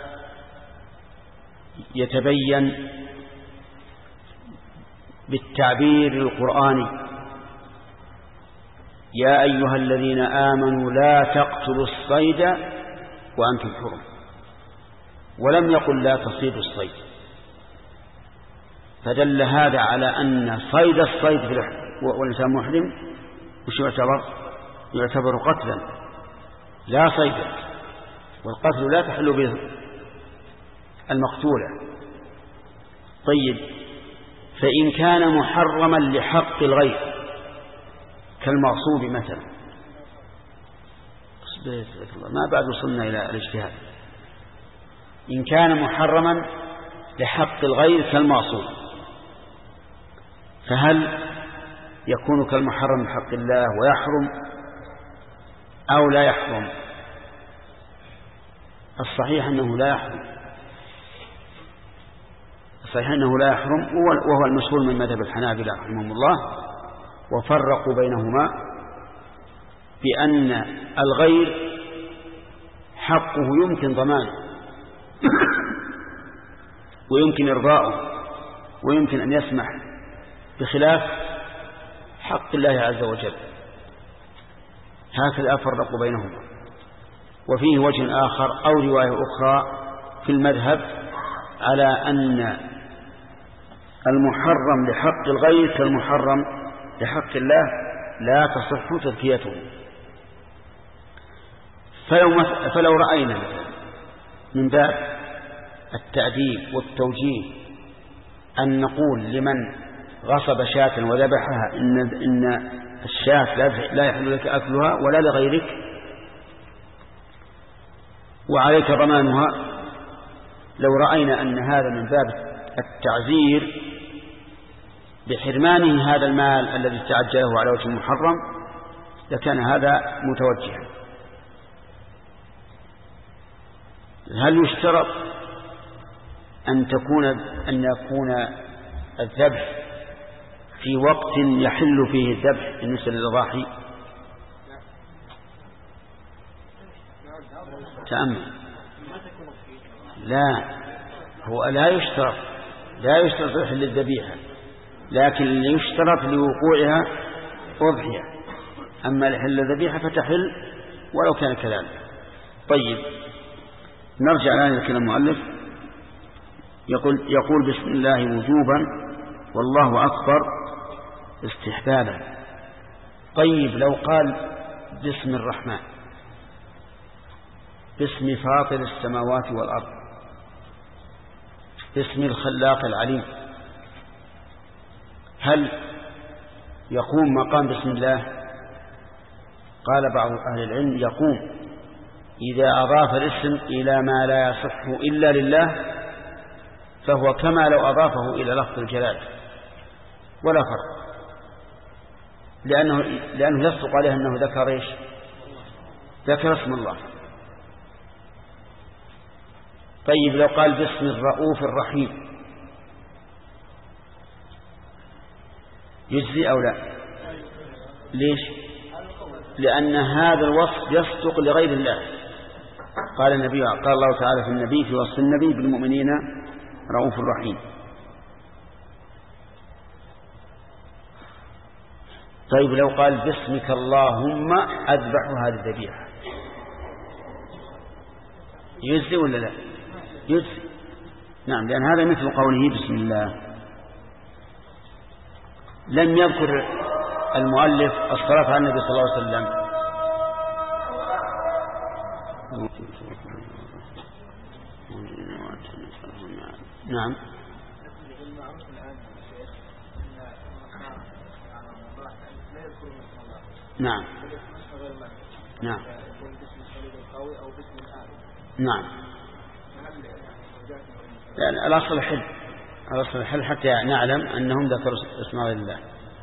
يتبين بالتعبير القرآني: يا أيها الذين آمنوا لا تقتلوا الصيد وأنتم حرم، ولم يقل لا تصيدوا الصيد. فدل هذا على أن صيد الصيد والإنسان محرم وش يعتبر؟ يعتبر قتلا لا صيدا، والقتل لا تحل به المقتولة. طيب، فإن كان محرما لحق الغير كالمغصوب مثلا، ما بعد وصلنا إلى الاجتهاد، إن كان محرما لحق الغير كالمغصوب، فهل يكون كالمحرم بحق الله ويحرم أو لا يحرم؟ الصحيح أنه لا يحرم، الصحيح أنه لا يحرم، وهو المشهور من مذهب الحنابلة رحمهم الله، وفرقوا بينهما بأن الغير حقه يمكن ضمانه ويمكن إرضاؤه ويمكن أن يسمح، بخلاف حق الله عز وجل. هكذا فرقوا بينهما. وفيه وجه آخر أو رواية أخرى في المذهب على أن المحرم لحق الغير كالمحرم لحق الله، لا تصح تزكيته. فلو, فلو رأينا من باب التأديب والتوجيه أن نقول لمن غصب شاة وذبحها إن, إن الشاة لا يحل لك أكلها ولا لغيرك وعليك ضمانها، لو رأينا أن هذا من باب التعزير بحرمانه هذا المال الذي تعجله على وجه محرم لكان هذا متوجها. هل يشترط أن تكون أن يكون الذبح في وقت يحل فيه الذبح بالنسبة للأضاحي؟ تأمل. لا، هو لا يشترط لا يشترط يحل الذبيحة، لكن يشترط لوقوعها أضحية. أما لحل الذبيحة فتحل ولو كان كذلك. طيب، نرجع الآن إلى كلام المؤلف. يقول, يقول بسم الله وجوبا والله أكبر استحبابا. طيب، لو قال باسم الرحمن، باسم فاطر السماوات والأرض، باسم الخلاق العليم، هل يقوم مقام بسم الله؟ قال بعض أهل العلم يقوم إذا أضاف الاسم إلى ما لا يصح إلا لله، فهو كما لو أضافه إلى لفظ الجلال ولا فرق، لأنه, لأنه يصدق عليه أنه ذكر إيش؟ ذكر اسم الله. طيب، لو قال باسم الرؤوف الرحيم يجزي أو لا؟ ليش؟ لأن هذا الوصف يصدق لغير الله. قال النبي قال الله تعالى في النبي في وصف النبي بالمؤمنين رؤوف رحيم. طيب، لو قال باسمك اللهم أذبح هذه الذبيحة يجزي ولا لا؟ يجزي. نعم، لأن هذا مثل قوله بسم الله. لم يذكر المؤلف الصلاة على النبي صلى الله عليه وسلم. نعم. نعم. نعم. نعم. يعني الأصل حل الأصل حل حتى نعلم أنهم ذكروا اسم الله.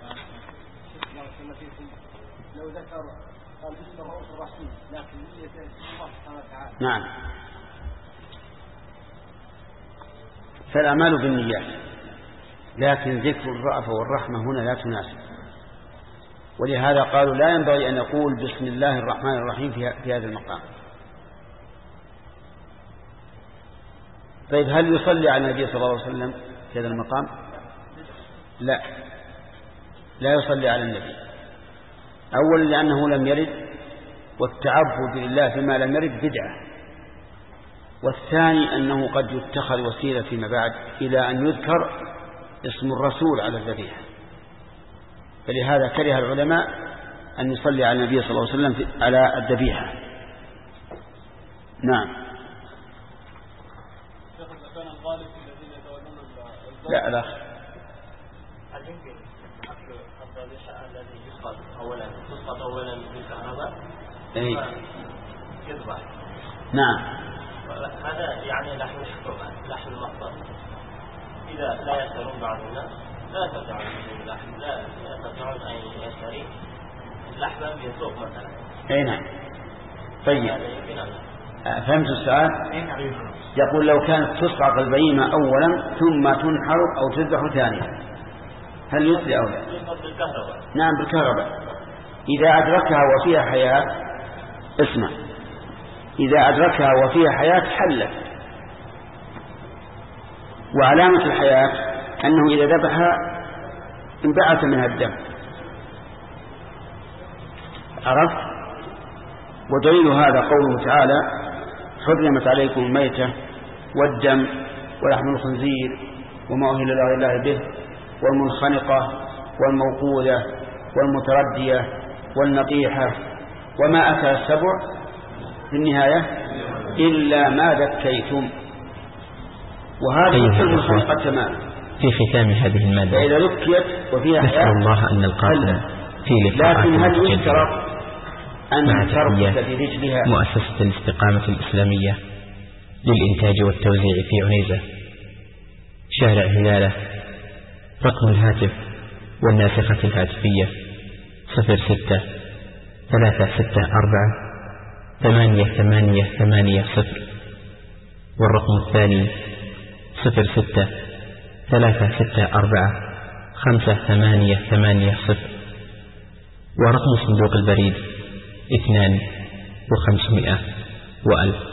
لو ذكر قال بسم الرؤوف الرحيم لكن نيته الله سبحانه وتعالى. نعم. فالأعمال بالنيات، لكن ذكر الرأفة والرحمة هنا لا تناسب، ولهذا قالوا لا ينبغي أن يقول بسم الله الرحمن الرحيم في هذا المقام. طيب، هل يصلي على النبي صلى الله عليه وسلم في هذا المقام؟ لا، لا يصلي على النبي. أولا لأنه لم يرد، والتعبد لله فيما لم يرد بدعة. والثاني أنه قد يتخذ وسيلة فيما بعد إلى أن يذكر اسم الرسول على الذبيحة، فلهذا كره العلماء أن يصلي على النبي صلى الله عليه وسلم على الذبيحة. نعم. لا لا هل يمكن أكل الذبيحة الذي يسقط أولا يسقط أولا بالكهرباء؟ إيه. يذبح. نعم. هذا يعني لحم الشربة، لحم المقطع، إذا لا يسألون بعض الناس لا تستطيعون اللحم لا تستطيعون أن يشتري لحما بسوق مثلا. أي نعم. طيب فهمت السؤال؟ يقول لو كانت تسقط البهيمة أولا ثم تنحر أو تذبح ثانيا هل يسري أو لا؟ نعم بالكهرباء. إذا أدركها وفيها حياة اسمع إذا أدركها وفيها حياة حلت، وعلامة الحياة أنه إذا ذبحها انبعث منها الدم. عرفت؟ ودليل هذا قوله تعالى حرمت عليكم الميتة والدم ولحم الخنزير وما أهل لغير الله به والمنخنقة والموقوذة والمتردية والنطيحة وما أكل السبع في النهاية إلا ما ذكيتم. وهذه المنخنقة تمام. في ختام هذه المادة فإذا ذكيت وفيها نسأل الله أن نلقاكم في لقاءات لكن هل متجددة يشترط أن تربط برجلها؟ مؤسسة الاستقامة الإسلامية للإنتاج والتوزيع في عنيزة شارع هلالة. رقم الهاتف والناسخة الهاتفية صفر ستة ثلاثة ستة أربعة ثمانية ثمانية ثمانية صفر، والرقم الثاني صفر ستة ثلاثة ستة أربعة خمسة ثمانية ثمانية صفر، ورقم صندوق البريد اثنان وخمسمائة وألف.